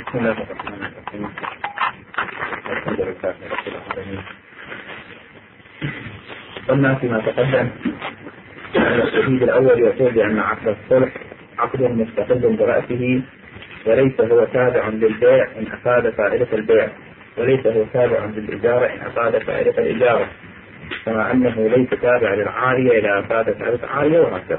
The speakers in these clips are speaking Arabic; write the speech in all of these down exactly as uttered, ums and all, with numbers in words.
بسم الله الرحمن الرحيم. الحمد لله رب العالمين. قلنا فيما تقدم أن الشهيد الأول يقول بأن عقد الصلح عقد مستقل برأسه وليس هو تابع للبيع إن أفاد فائدة البيع، وليس هو تابع للإجارة إن أفاد فائدة الإجارة، كما أنه ليس تابع للعارية إذا أفاد فائدة العارية وهكذا.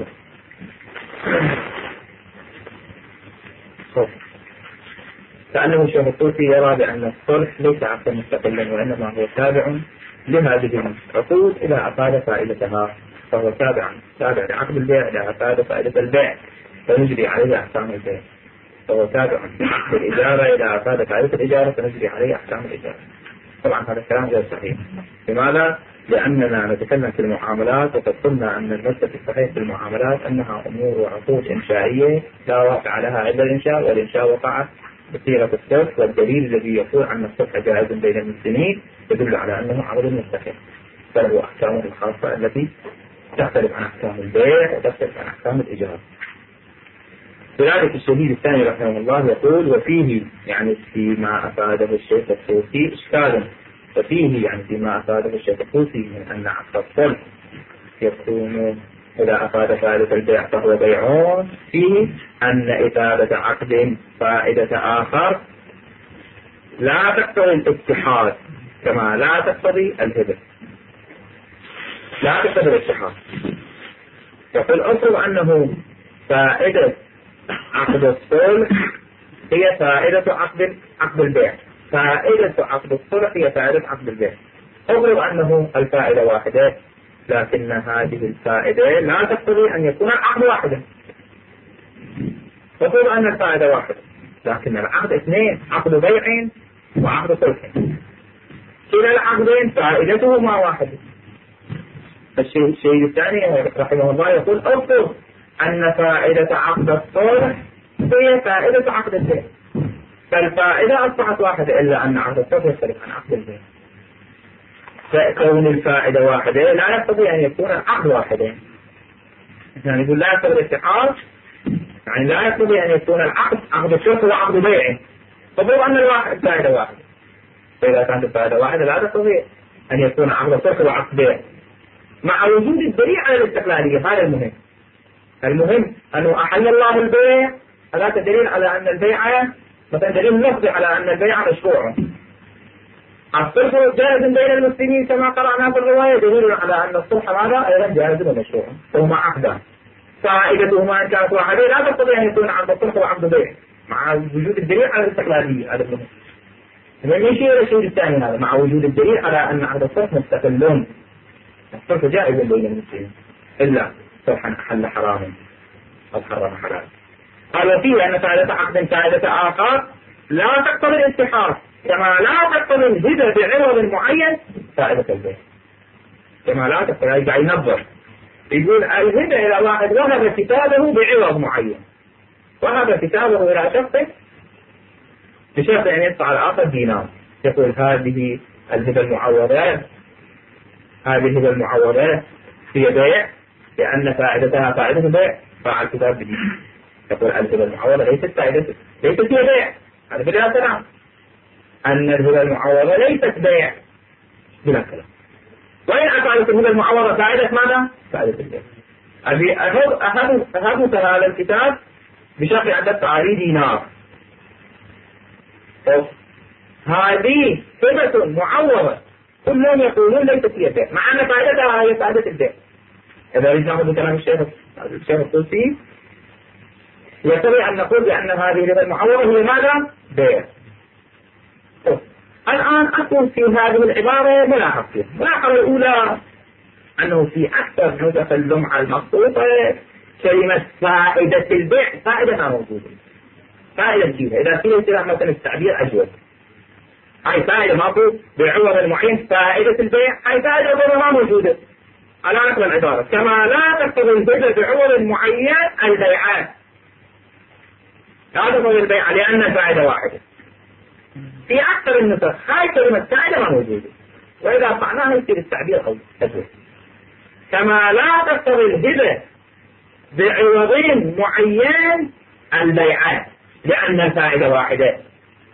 كأنه الشيخ الطوسي يرى بأن الصلح ليس عقدا مستقلا وإنما هو تابع لهذه العقود إذا أفاد فائدتها، فهو تابع تابع لعقد البيع إذا أفاد فائدة البيع فنجري عليه أحكام البيع، فهو تابع لعقد الإجارة إذا أفاد فائدة الإجارة فنجري عليه أحكام الإجارة. طبعا هذا الكلام غير صحيح. لماذا؟ لأننا نتكلم في المعاملات، وقد قلنا أن المسلك الصحيح في المعاملات أنها أمور وعقود إنشائية لا واقع لها إلا الإنشاء، والإنشاء وقع بصيغة الصلح، والدليل الذي يقول أن الصلح جائز بين المسلمين يدل على أنه عقد مستقل، فله أحكامه الخاصة التي تختلف عن أحكام البيع وتختلف عن أحكام الإجارة. لذلك الشهيد الثاني رحمه الله يقول: وفيه يعني فيما أفاده الشيخ الطوسي إشكال، وفيه يعني فيما أفاده الشيخ الطوسي من أن عقد الصلح يكون إذا أفاد فائدة البيع فهو بيع، فيه أن إفادة عقد فائدة آخر لا تقتضي الاتحاد كما لا تقتضي الهبة، لا تقتضي الاتحاد. يقول: أفرض أنه فائدة عقد الصلح هي فائدة عقد عقد البيع، فائدة عقد الصلح هي فائدة عقد البيع. أفرض أنه الفائدة واحدة، لكن هذه الفائدة لا تقتضي أن يكون العقد واحدا. أفرض أن الفائدة واحدة لكن العقد اثنين، عقد بيع وعقد صلح، كلا العقدين فائدتهما واحدة. الشيء الثاني رحمه الله يقول: أفرض أن فائدة عقد الصلح هي فائدة عقد البيع، فالفائدة أصبحت واحدة، إلا أن عقد الصلح يختلف عن عقد البيع. فكون الفائدة واحدة لا يقتضي أن يكون العقد واحدين. يعني يقول لا يقتضي الاتحاد، يعني لا يقتضي أن يكون العقد عقد الصلح وعقد بيع، فضل أن الواحد فائدة واحدة. فإذا كانت الفائدة واحدة لا تقتضي أن يكون عقد الصلح وعقد بيع، مع وجود الدليل على الاستقلالية. هذا المهم. المهم أنه أحل الله البيع، هذا دليل على أن البيع مثلا دليل لفظي على أن البيع مشروع. الصلح جائز بين المسلمين كما قرأنا في الرواية، دليل على أن الصلح هذا أيضا جائز ومشروع، وهما عقدان فائدتهما إن كانت واحدة لا تقتضي أن يكون عقد الصلح وعقد بيع، مع وجود الدليل على الاستقلالية. هذا المهم. من يشير الشيء الثاني هذا مع وجود الدليل على أن عقد الصلح مستقل، الصلح جائز بين المسلمين إلا صلحا أحل حراما أو حرم حلال. قال: فيه أن فائدة عقد فائدة آخر لا تقتضي الاتحاد كما لا تقتضي الهبة بعوض معين فائدة البيع، كما لا تقتضي. يرجع ينظر يقول: الهبة إلى واحد وهب كتابه بعوض معين، وهب كتابه إلى شخص بشرط أن يدفع الآخر دينار، يقول: هذه الهبة المعوضة، هذه الهبة المعوضة هي بيع لأن فائدتها فائدة بيع، فاع الكتاب بدين. يقول: الهبة المعوضة ليست فائدة، ليست هي بيع. هذا بلا كلام. أن الهبة المعوضة ليست بيع بلا كلام. وإن أفادت الهبة المعوضة فائدة ماذا؟ فائدة البيع. أبي أهب أهبك هذا الكتاب بشرط أن تدفع عليه دينار. هذه هبة معوضة كلهم يقولون ليست هي بيع، مع أن فائدتها هي فائدة البيع. إذا رجعنا بكلام الشيخ الشيخ الطوسي يستطيع أن نقول بأن هذه الهبة المعوضة هي ماذا؟ بيع. الآن أقول في هذه العبارة ملاحظة. الملاحظة الأولى أنه في أكثر نسخ اللمعة المخطوطة كلمة فائدة البيع فائدة ما موجودة، فائدة فيها. إذا فيها سلاح مثلا التعبير أجود، هاي فائدة ماكو بعوض معين، فائدة البيع هاي فائدة ما موجودة على نقل العبارة، كما لا تقتضي الهبة بعوض معين البيعات، لا تقتضي البيع لأن الفائدة واحدة. في أكثر النسخ هاي كلمة فائدة ما موجودة، وإذا فعناها يصير التعبير أو أجود. كما لا تقتضي الهبة بعوض معين البيعات لأن الفائدة واحدة.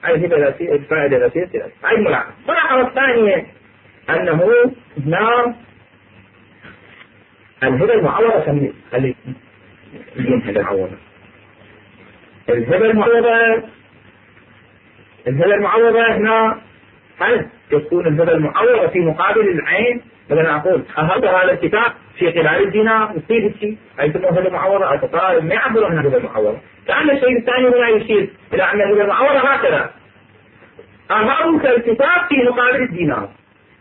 هاي الهبة الفائدة الأساسية. هاي الملاحظة. الملاحظة الثانية أنه هنا الهبة المعوضة خلي خلي الهبة المعوضة الهبة المعوضة الهبة المعوضة هنا هل تكون الهبة المعوضة في مقابل العين؟ مثلا أقول هذا هذا الكتاب في خلال الدينار يصير الشيء أي تسمى هبة معوضة أو تقارب ما يعبر عنها هبة معوضة. كأن الشيء الثاني هنا يشير إلى أن الهبة المعوضة هكذا أهابك الكتاب في مقابل الدينار.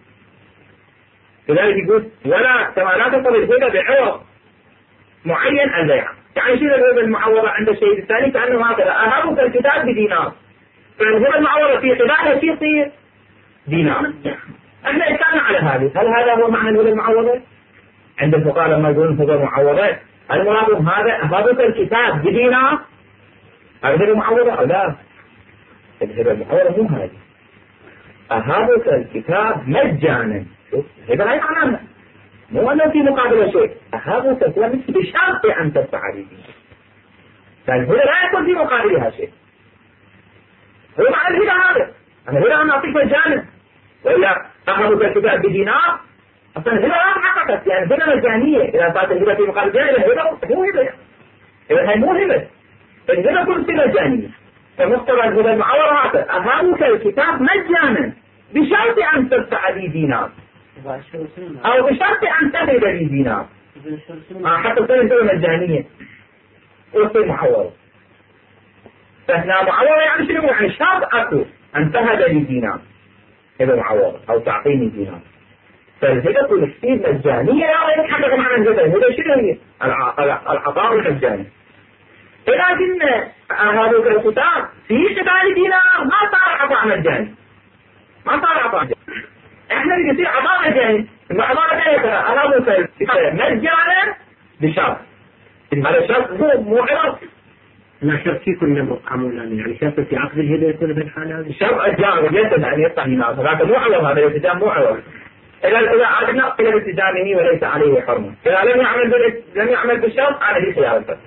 لذلك يقول ولا كما لا تصل الهبة بعوض معين البيع. يعني يشير الهبة المعوضة عند الشيء الثاني كأنه هكذا أهابك الكتاب بدينار، فالهبة المعوضة في خلالها شيء يصير دينار. احنا اتكلمنا على هذه. هل هذا هو معنى الهبة المعوضة؟ عند الفقهاء لما يقولون هبة معوضة المراد هذا أهابك الكتاب بدينار الهبة معوضة أو لا؟ الهبة المعوضة مو هذه. أهابك الكتاب مجانا. شوف هبة لا يعنى مو أنه في مقابل شيء. أهابك الكتاب بشرط أن تدفع لي دينار. فالهبة لا يكون في مقابلها شيء. هو معنى الهبة هذا. أنا هبة أنا أعطيك مجانا. وإلا أهابك الكتاب بدينار أصلا الهبة لا تحققت، يعني هبة مجانية. إذا صارت الهبة في مقابل دينار الهبة مو هبة. إذا هي مو هبة. الهبة كل شيء مجانية. فمقتضى الهبة المعوضة هذا أهابك الكتاب مجانا بشرط أن تدفع لي دينار أو بشرط أن تهب لي دينار. حتى تصير الهبة مجانية وتصير معوضة. فهنا معوضة يعني شنو؟ يعني شرط أكو أن تهب لي دينار هبة معوضة أو تعطيني دينار. فالهبة كل شيء مجانية لا يتحقق معنى الهبة. الهبة شنو هي؟ العطاء المجاني. لكن هذا الكتاب في خلال دينار ما صار عطاء مجاني. ما صار عطاء مجاني. احنا بيصير عطاء مجاني. العطاء مجاني هذا مجانا بشرط. هذا الشرط مو مو عوض. لا شرط في كل معاملة يعني شرط في عقد الهبة يكون بالحالة هذه. الشرط الجامع ليس أن يدفع دينار. هذا مو عوض. هذا الالتزام مو عوض. إذا إذا عدنا إلى التزامه وليس عليه حرمة. إذا لم يعمل لم يعمل بالشرط أنا لي خيار الفسخ.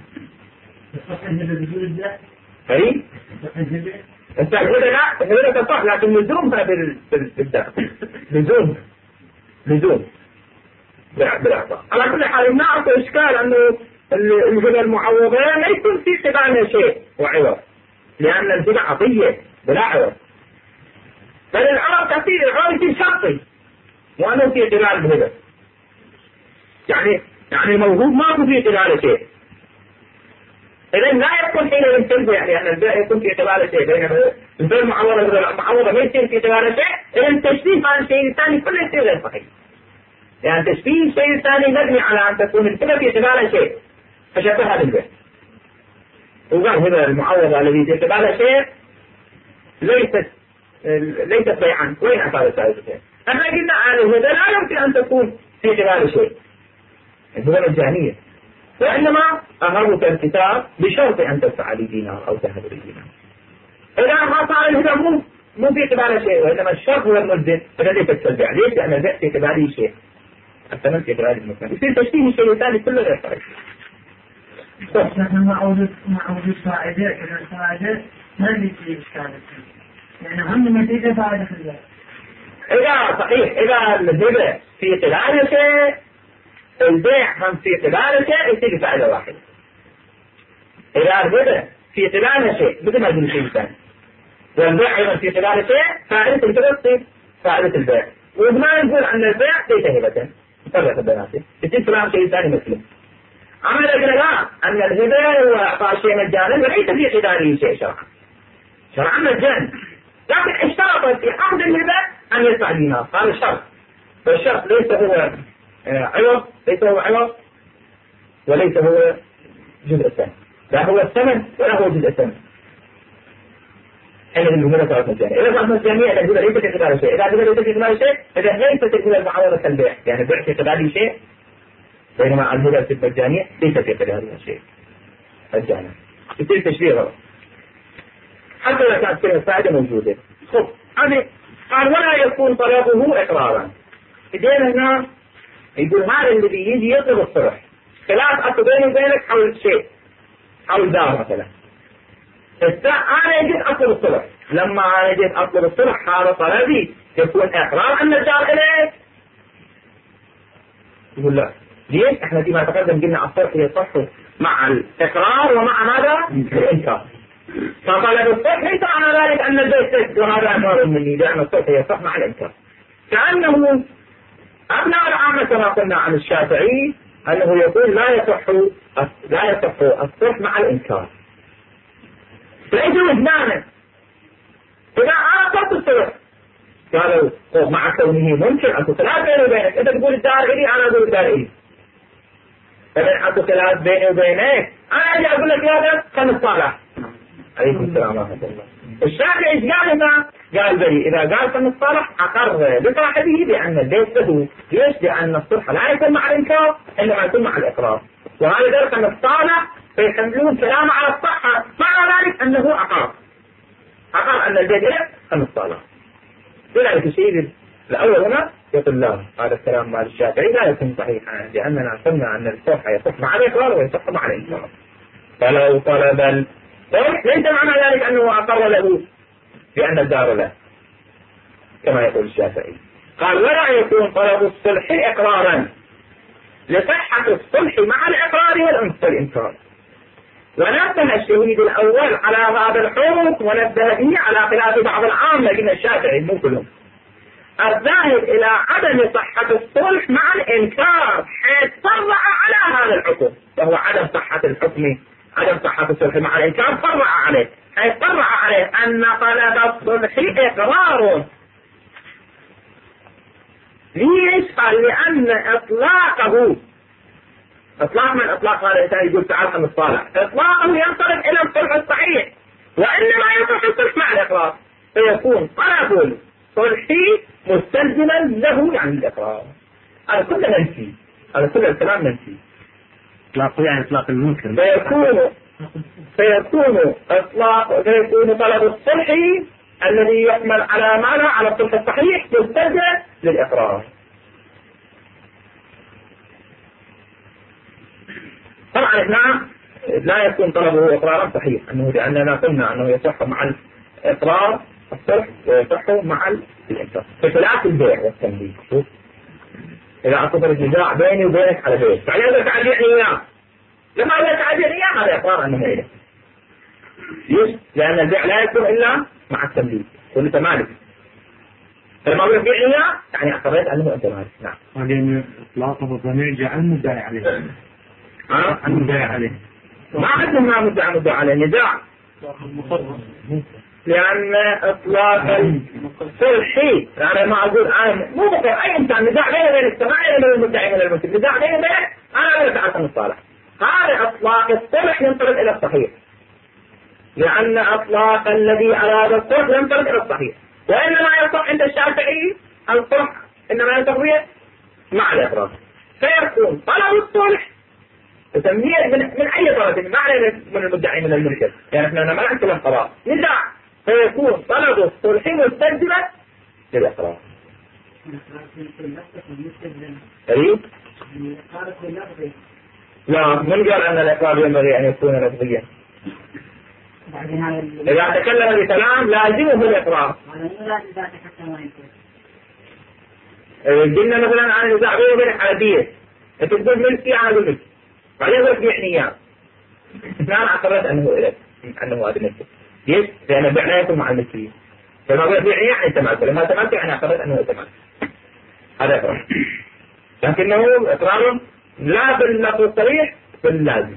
اي الهبة لا الهبة تصح لكن لزومها بالدخل لزوم لزوم بالإعطاء. على كل حال نعرف إشكال أنه الهبة المعوضة لا يكون في قبالها شيء وعوض، لأن الهبة عطية بلا عوض. بل العوض كثير العوض في شرطي وأنه في قبال الهبة. يعني يعني الموجود ماكو في قباله شيء. إذا لا يكون حين يمتلك يعني لأن البيع يكون في قباله شيء. بينما البيع المعوضة المعوضة ما يصير في قباله شيء. إذا التشبيه عن الشيء الثاني كله يصير غير صحيح. يعني تشبيه الشيء الثاني مبني على أن تكون الهبة في قباله شيء فشبهها بالبيع. وقال هبة المعوضة الذي في قباله شيء ليست ليست بيعا. وين أثار الثالث شيء؟ احنا قلنا عن الهبة لا يمكن أن تكون في قباله شيء. الهبة مجانية. وإنما أهابك الكتاب بشرط أن تدفع لي دينار أو تهب لي دينار. إذا ما صار الهبة مو مو في قباله شيء وإنما الشرط هو الملزم فلا ليس البيع. ليش؟ لأن البيع في قباله شيء. الثمن في قباله المكان. يصير تشبيه الشيء الثاني كله غير صحيح. لكن معوض معوض فائدة إذا الفائدة ما بيصير إشكال يعني هم نتيجة فائدة في البيع. إذا صحيح إذا الهبة في قباله شيء البيع هم في قباله شيء يصير فائدة واحدة. إذا الهبة في قباله شيء مثل ما يقول الشيء الثاني والبيع أيضا في قباله شيء فائدة الهبة تصير فائدة البيع. وما نقول أن البيع ليس هبة فرق بيناتهم يصير كلام شيء ثاني مثله. أما إذا قلنا لا أن الهبة هو إعطاء شيء مجانا وليس في قباله شيء شرعا. شرعا مجانا لكن اشترط في عقد الهبة أن يدفع دينار. هذا الشرط. فالشرط ليس هو عوض ليس هو عوض وليس هو جزء الثمن. لا هو الثمن ولا هو جزء الثمن. حين الهبة صارت مجانية. إذا صارت مجانية الهبة ليست في قباله شيء. إذا الهبة ليست في قباله شيء إذا ليست الهبة المعوضة كالبيع. يعني البيع في قباله شيء بينما الهبة في المجانية ليس في قبالها شيء مجانا. يصير تشبيه غلط حتى لو كانت كلمة فائدة موجودة. خب هذه قال ولا يكون طلبه إقرارا. إذن هنا يقول هذا الذي يجي يطلب الصلح خلاف أكو بيني وبينك حول شيء حول دار مثلا أنا جيت أطلب الصلح، لما أنا جيت أطلب الصلح هذا طلبي يكون إقرار أن الدار إليك. يقول لا، ليش؟ احنا فيما تقدم قلنا الصلح يصح مع الإقرار ومع ماذا؟ الإنكار. فطلب الصلح ليس معنى ذلك أن البيت سد وهذا أمر مني، لأن الصلح يصح مع الإنكار. كأنه أبناء العامة كما قلنا عن الشافعي أنه يقول لا يصح لا يصح الصلح مع الإنكار. فإذا وجدانه إذا أنا طلبت الصلح قالوا مع كونه ممكن أكو خلاف بيني وبينك، أنت تقول الدار إلي أنا أقول الدار إلي، فمن أكو خلاف بيني وبينك أنا أجي أقول لك يا بس خلنا نتصالح. عليكم السلام ورحمة الله. الشافعي إيش قال هنا؟ قال بلي إذا قال خلنا نتصالح أقر بصاحبه بأن البيت له. ليش؟ لأن الصلح لا يكون مع الإنكار إنما يكون مع الإقرار، وهذا ذلك خلنا نتصالح فيحملون كلامه على الصحة، مع ذلك أنه أقر أقر أن البيت له خلنا نتصالح. لذلك الشيء الأول هنا يقول لا، هذا الكلام مع الشافعي لا يكون صحيحا، لأننا قلنا أن الصلح يصح مع الإقرار ويصح مع الإنكار. فلو طلب الصلح ليس معنى ذلك أنه أقر له بأن الدار له كما يقول الشافعي. قال ولا يكون طلب الصلح إقرارا لصحة الصلح مع الإقرار والإنكار. ونبه الشهيد الأول على هذا الحكم ونبه به على خلاف بعض العامة من الشافعي مو كلهم الذاهب إلى عدم صحة الصلح مع الإنكار، حيث فرع على هذا الحكم، وهو عدم صحة الحكم عدم صحة الصلح مع الإنكار، فرع عليه حيث فرع عليه أن طلب الصلح إقرار. ليش؟ قال لأن إطلاقه إطلاق من إطلاق هذا الإنسان يقول تعال خلنا نتصالح، إطلاقه ينطلق إلى الصلح الصحيح، وإنما يصح الصلح مع الإقرار، فيكون طلب الصلح مستلزما له يعني الإقرار. هذا كله منفي، هذا كله الكلام منفي. إطلاق يعني إطلاق المنكر. فيكون فيكون إطلاق فيكون طلب الصلح الذي يحمل على معنى على الصلح الصحيح مستلزم للإقرار. طبعا احنا لا يكون طلبه إقرارا صحيح، أنه لأننا قلنا أنه يصح مع الإقرار الصلح ويصح مع الإنكار. فخلاف البيع والتمليك، شوف إذا أصدر النزاع بيني وبينك على بيع بعدين تعجعني إياه، لما لا تعجعني إياه هذا إقرار أنه إله. ليش؟ لأن البيع لا يكون إلا مع التمليك وأنت مالك، فلما أقول بيعني إياه يعني أقررت أنه أنت مالك. نعم. ولأن إطلاقه الضمير جعل مدعي عليه. ها؟ مدعي عليه. ما عندنا ما مدعي مدعي عليه نزاع. لأن إطلاق الصلحي أنا ما أقول أنا مو بقول أي إنسان نزاع بينه وبين السماء من المدعي من المنكر، نزاع بينه وبينك أنا لا أتعرف الصالح. هذا إطلاق الصلح ينطلق إلى الصحيح، لأن إطلاق الذي أراد الصلح ينطلق إلى الصحيح، وإنما يصح عند الشافعي الصلح إنما ينطلق مع الإقرار، فيكون طلب الصلح تسميه من, من أي طرف ما علينا من المدعي من المنكر، يعني إحنا ما نحكي القضاء نزاع، فيكون طلب الصلح مستلزما للإقرار. أريد؟ لا، من قال أن الإقرار ينبغي أن يكون لفظيا؟ إذا تكلم بكلام لازمه الإقرار. قلنا مثلا عن النزاع بيني وبينك على دية، أنت تقول ملكي أنا أقول ملكي، بعدين قلت بيعني إياه، أنا اعترفت أنه إليك أنه هذا ملكي. ليش؟ لأن البيع لا يكون مع الملكية، فلما قلت بيعني إياه أنت مالك، لما تملك أنا اعترفت أنه أنت مالك، هذا إقرار. لكنه إقرار لا باللفظ الصريح باللازم.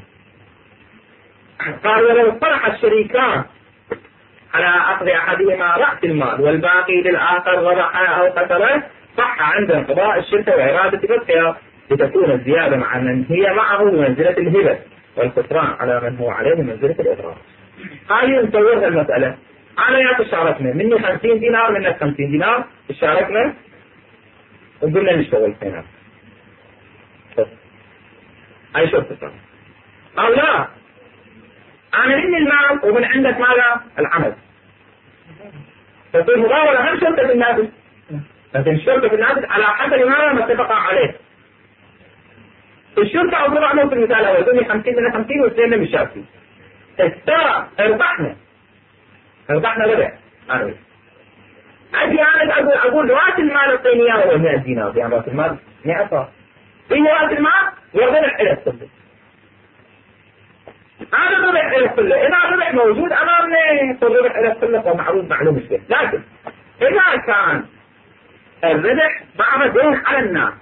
قال ولو اصطلح الشريكان على أخذ أحدهما رأس المال والباقي للآخر ربحه أو قتله صح عند انقضاء الشركة وإرادة فتحها، لتكون الزيادة مع من هي معه بمنزلة الهبة والخسران على من هو عليه بمنزلة الإضرار. قال نصور المسألة، أنا يا تشاركنا مني خمسين دينار منك خمسين دينار، تشاركنا وقلنا نشتغل فينا أي شو تسمى؟ قال لا، أنا مني المال ومن عندك ماذا؟ العمل. تصير مضاولة هم شرطة النافذ، لكن الشرطة في النافذ على حسب ما ما اتفق عليه. الشرطة أو ضرع في المثال الأول، تقول خمسين من خمسين واثنين من الشافعي. ترى اربحنا ربحنا ربح أنا أجي أنا أقول أقول رأس المال الطينية هو مئة دينار يعني رأس المال مئة صار في رأس المال والربح إلى الصفر هذا الربح إلى الصفر إذا الربح موجود أمامنا فالربح إلى الصفر ومعروف معلوم مشكلة لكن إذا كان الربح بعض دين على الناس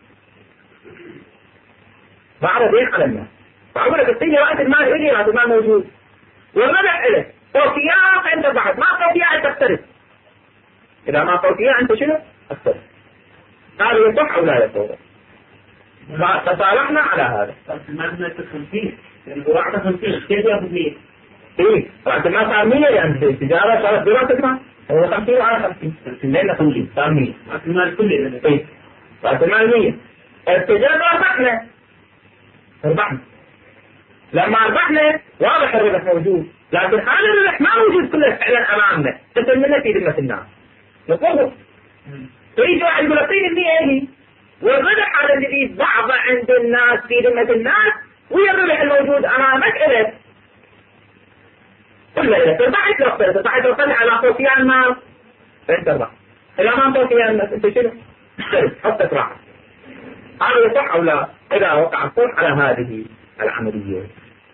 بعض دين على الناس فأقول لك الطينية رأس المال إلي رأس المال موجود والربح إليه توفيات أنت بعد ما توفيات أنت تختلف إذا ما توفيات أنت شنو؟ أختلف هذا يصح أو لا يصح فتصالحنا على هذا ما بدنا خمسين الوعد خمسين كيف ياخذ مية؟ إيه بعد ما صار مية يعني التجارة صارت دراسة ما هو خمسين وعلى خمسين لأن خمسين صار مية رأس المال كله إيه رأس المال مية التجارة ربحنا ربحنا لما ربحنا واضح الربح موجود لكن هذا الربح ما موجود كله فعلا أمامنا تسلمنا في ذمة الناس نقوله تريد واحد يقول اعطيني المية هي والربح هذا الذي ضعف عند الناس في ذمة الناس وهي الربح الموجود أمامك إلك كله إلك تربحت لو اختلت تربحت لو اختلت على توفيان الناس فأنت تربح إذا ما توفيان الناس أنت شنو؟ حطك راحة هذا يصح أو لا إذا وقع الصلح على هذه العملية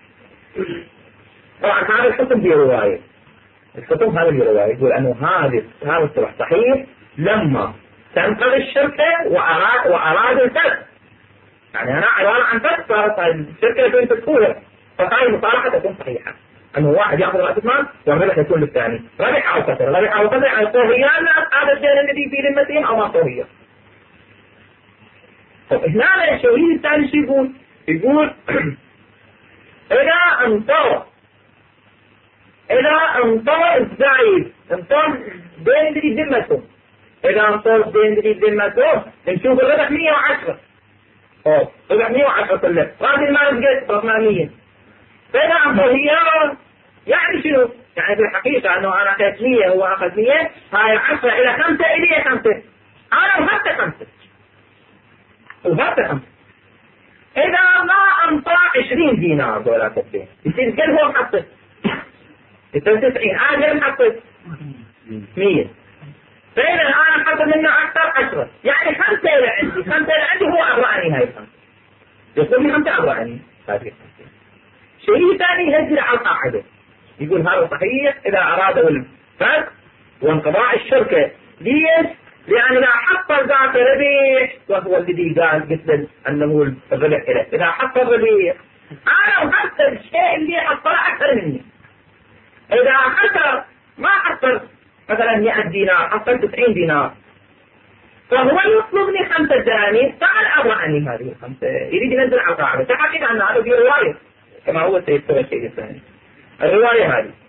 طبعا هذا الحكم في رواية الحكم هذا في رواية يقول أنه هذا هذا الصلح صحيح لما تنقذ الشركة وأراد وأراد الفرق يعني أنا عبارة عن فرق صارت الشركة تكون تدخلها فهذه المصالحة تكون صحيحة أنه واحد يأخذ رأس المال والربح يكون للثاني ربح أو خسر ربح أو خسر على الصهيان هذا الدين الذي في ذمتهم أو ما صهيان طيب هنا الشهيد الثاني شو يقول؟ يقول إذا انطر إذا انطر الزعيم انطر دين اللي ذمتهم إذا انطر دين اللي ذمتهم نشوف الربح مية وعشرة أوه ربح مية وعشرة كله رأس المال بقيت رقمانيا فإذا انطر هي يعني شنو؟ يعني في الحقيقة أنه أنا أخذت مية هو أخذ مية هاي عشرة إلى خمسة إلي خمسة أنا وهبت خمسة وهبت خمسة إذا ما أنطى عشرين دينار دولار كتبين يصير قل هو محطة يصير تسعين أنا قل محطة مية فإذا أنا حطت منه أكثر عشرة يعني خمسة إلى عندي خمسة إلى عندي هو أربعني هاي الخمسة يقول لي خمسة أربعني شيء ثاني يهزل على القاعدة يقول هذا صحيح إذا أرادوا الفرق وانقضاء الشركة ليش؟ لأن إذا حصل ذاك ربيع وهو الذي قال مثل أنه الربح إله إذا حصل ربيع أنا وحصل الشيء اللي حصله أكثر مني إذا حصل ما حصل مثلا مئة دينار حصل تسعين دينار فهو يطلبني خمسة دنانير تعال أبغى عني هذه الخمسة يريد ينزل على القاعدة تحقيق أن هذا في رواية كما هو سيذكر الشيء الثاني الرواية هذه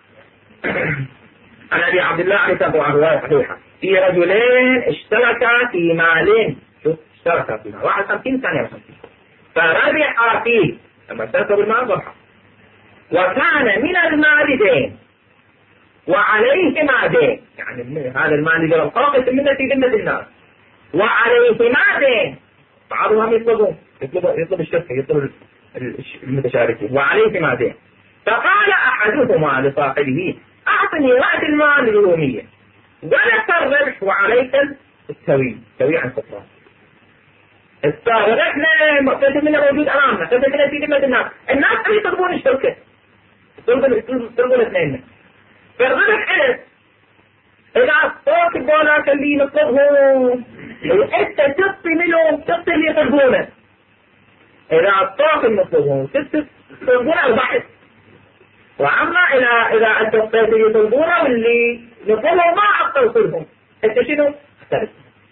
عن أبي عبد الله عليه الصلاة والسلام رواية صحيحة في رجلين اشتركا في مال شوف اشتركا في مال واحد خمسين ثانية خمسين فربح فيه لما اشتركوا بالمال ربح وكان من المال دين وعليهما دين يعني هذا المال اللي قال القاقص منه في ذمة الناس وعليهما دين بعضهم يطلبون يطلب يطلب الشركة يطلب المتشاركين وعليهما دين فقال أحدهما لصاحبه أعطني رأس المال اليومية ولك الربح وعليك السوي سوي عن سفران السابق احنا مقصد منه موجود امامنا قصد منه في ذمة الناس الناس اللي يطلبون الشركة يطلبون اثنين فالربح إلك إذا صوت الدولار اللي نطلبه انت تطي منهم تطي اللي يطلبونه إذا صوت نطلبه تطلبونه البحث وعما إذا إذا أنت الصيد اللي يطلبونه واللي نطلبه ما أطلبهم أنت شنو؟ اختلف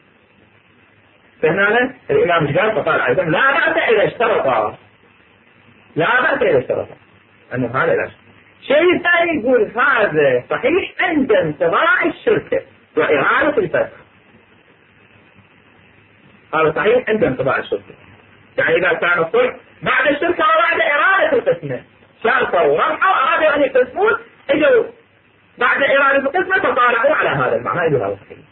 فهنا الإمام مش قال فقال أيضا لا بأس إذا اشترطا لا بأس إذا اشترطا أنه هذا لا شيء ثاني يقول هذا صحيح عند انتظار الشركة وإعادة الفسخ هذا صحيح عند انتظار الشركة يعني إذا كان الصلح بعد الشركة وبعد إرادة القسمة شاركوا وربحوا أرادوا أن يقسمون إجوا بعد إرادة القسمة تطالعوا على هذا المعنى يقول هذا صحيح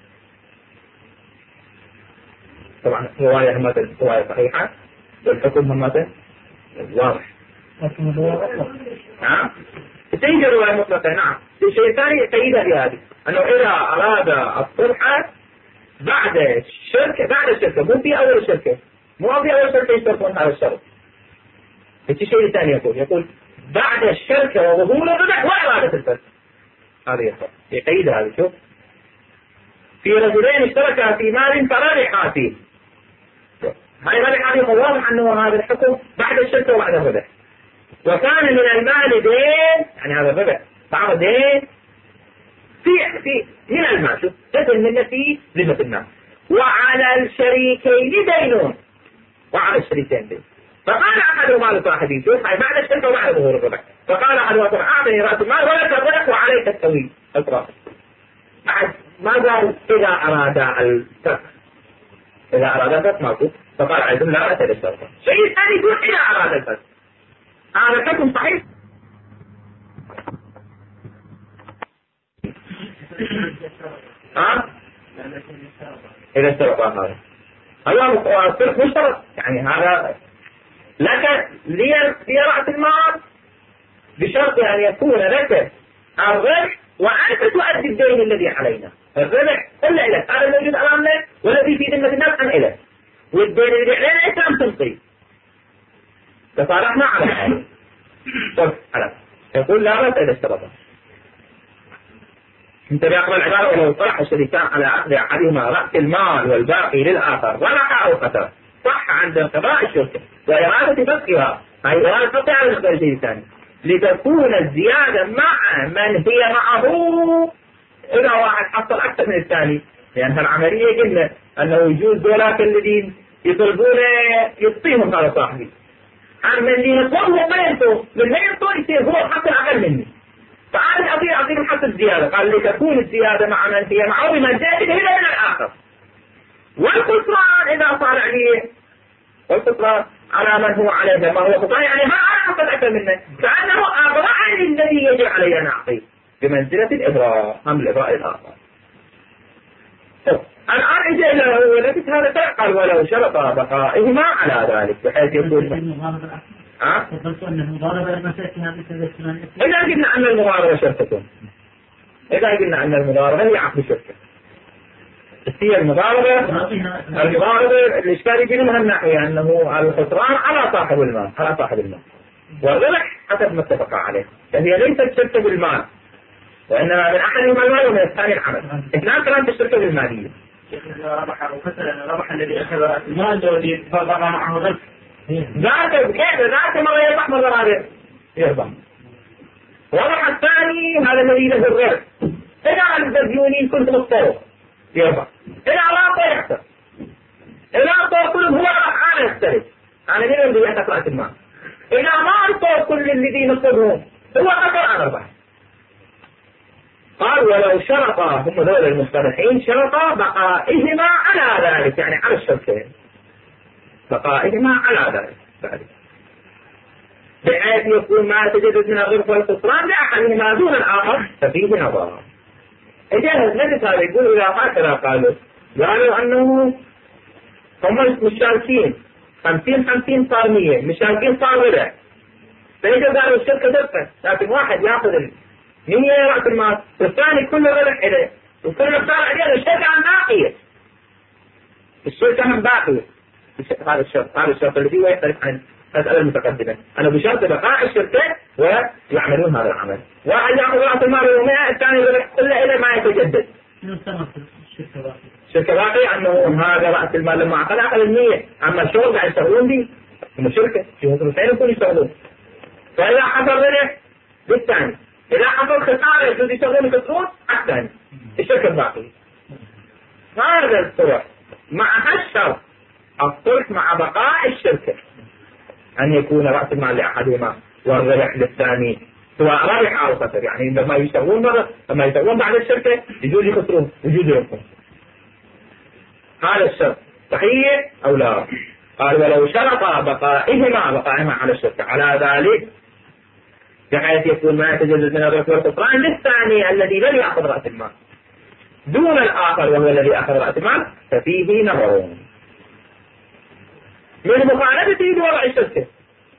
طبعا رواية همات رواية صحيحة والحكم همات واضح لكن الرواية مطلقة. نعم تيجي الرواية مطلقة. نعم الشيء الثاني تأييدها بهذه أنه إذا أراد الصلح بعد الشركة بعد الشركة مو في أول الشركة مو في أول الشركة يشترطون هذا الشرط. الشيء الثاني يقول يقول بعد الشركة وظهور الربح وإرادة الفسخ. هذا يفرق يقيد هذا. شوف في رجلين اشتركا في مال فربحا فيه. هاي ربح هذه واضح أنه هذا الحكم بعد الشركة وبعد الربح. وكان من المال دين يعني هذا الربح بعض دين في في من المال. شوف دين منه في ذمة الناس وعلى الشريكين دينون وعلى الشريكين دين. فقال أحدهما لصاحبه شوف هاي بعد الشركة وبعد ظهور الربح. فقال أحدهما أعطني رأس المال ولك الربح وعليك التويل الرأس. ما قال إذا أراد الفسخ إذا أراد الفسخ موجود. فقال عيدهم لا رأس للشرطة. شيء ثاني يقول إذا أراد الفسخ. هذا الحكم صحيح. ها؟ إذا اشترط هذا هذا الصرف مشترط يعني هذا لك لي رأس المال بشرط أن يكون لك الربح وأنت تؤدي الدين الذي علينا. الربح إلا إليك هذا الموجود أمامنا والذي في ذمة الناس عن إليك والدين الذي علينا أنت لم تنطي. تصالحنا على هذا. طب على يقول لا بأس إذا اشترط. انت بيقرأ العبارة ولو طرح الشريكان على عقد أحدهما رأس المال والباقي للآخر ربح أو خسر صح عند انقضاء الشركة وإرادة فسخها. هاي إرادة فسخها على اختيار شيء ثاني لتكون الزيادة مع من هي معه. إذا واحد حصل أكثر من الثاني لأن يعني العملية قلنا أنه يجوز دولاك الذين يطلبون يعطيهم هذا صاحبي عن من اللي يطلبه ما ينطوا من ما ينطوا يصير هو حصل أقل مني. فعاد أعطيه أعطيه حتى الزيادة. قال لتكون الزيادة مع من هي معه بمن زاد إلى من الآخر. والخسران إذا صار عليه والخسران على من هو عليه ما هو خسران يعني ما أنا أخذ أكثر منه كأنه أبرعني الذي يجب علي أن أعطيه بمنزلة الإبراء هم الإبراء الآخر. الآن إذا له ولدت هذا قال ولو شرط بقائهما على ذلك بحيث يقول ها؟ إذا قلنا أن المضاربة شركة إذا قلنا أن المضاربة هي عقد شركة هي المضاربة المضاربة الإشكال يجي منها الناحية أنه الخسران على صاحب المال على صاحب المال والربح حسب ما اتفق عليه. فهي ليست شركة بالمال وإنما من أحدهما المال ومن الثاني العمل. اثنان كلام الشركة بالمالية. ربح أو خسر الربح الذي أخذ المال والذي فرق معه الربح ذات كيف ذات مرة يربح مرة هذا يربح. وربح الثاني هذا الذي له الربح. إذا الديونين كنت مضطر يربح. إذا لا يخسر. إذا أعطى كلهم هو ربح أنا يختلف. أنا مين الذي يحتاج رأس المال. إذا ما أعطى كل الذي نصبهم هو خسر أنا ربح. قال ولو شرطا هم ذول المصطلحين شرطا بقائهما على ذلك يعني على الشرطين بقائهما على ذلك بحيث يكون ما تجدد من الربح والخسران لأحدهما دون الآخر ففيه نظر. إجازة نجد هذا يقول إذا هكذا قالوا قالوا أنه هم مشاركين خمسين خمسين صار مية مشاركين صار ربح. فإذا قالوا الشركة دفت لكن واحد يأخذ مية رأس المال والثاني كل ربح إليه وكل صار عليه الشركة عن باقية الشركة من باقية. هذا الشرط هذا الشرط الذي هو يختلف عن المسألة المتقدمة. أنا بشرط بقاء الشركة ويعملون هذا العمل. واحد يأخذ رأس المال ومئة الثاني ربح كله إلى ما يتجدد. الشركة باقية أنه هذا رأس المال لما أخذ أخذ المية أما الشغل قاعد يشتغلون به هم الشركة شو سعيد يكون يشتغلون. فإذا حصل ربح بالثاني إذا حصل خسارة يجوز يشتغلون يخسرون الثاني الشركة باقية. هذا الصلح مع هالشرط الصلح مع بقاء الشركة أن يكون رأس المال لأحدهما والربح للثاني سواء ربح أو خسر يعني لما يشتغلون مرة لما يشتغلون بعد الشركة يجوز يخسرون يجوز يربحون. هذا الشرط صحيح أو لا؟ قال ولو شرط بقائهما بقائهما على الشركة على ذلك بحيث يكون ما يتجدد من الربح والخسران للثاني الذي لم يأخذ رأس المال دون الآخر وهو الذي أخذ رأس المال ففيه نظر من مخالفته بوضع الشركة.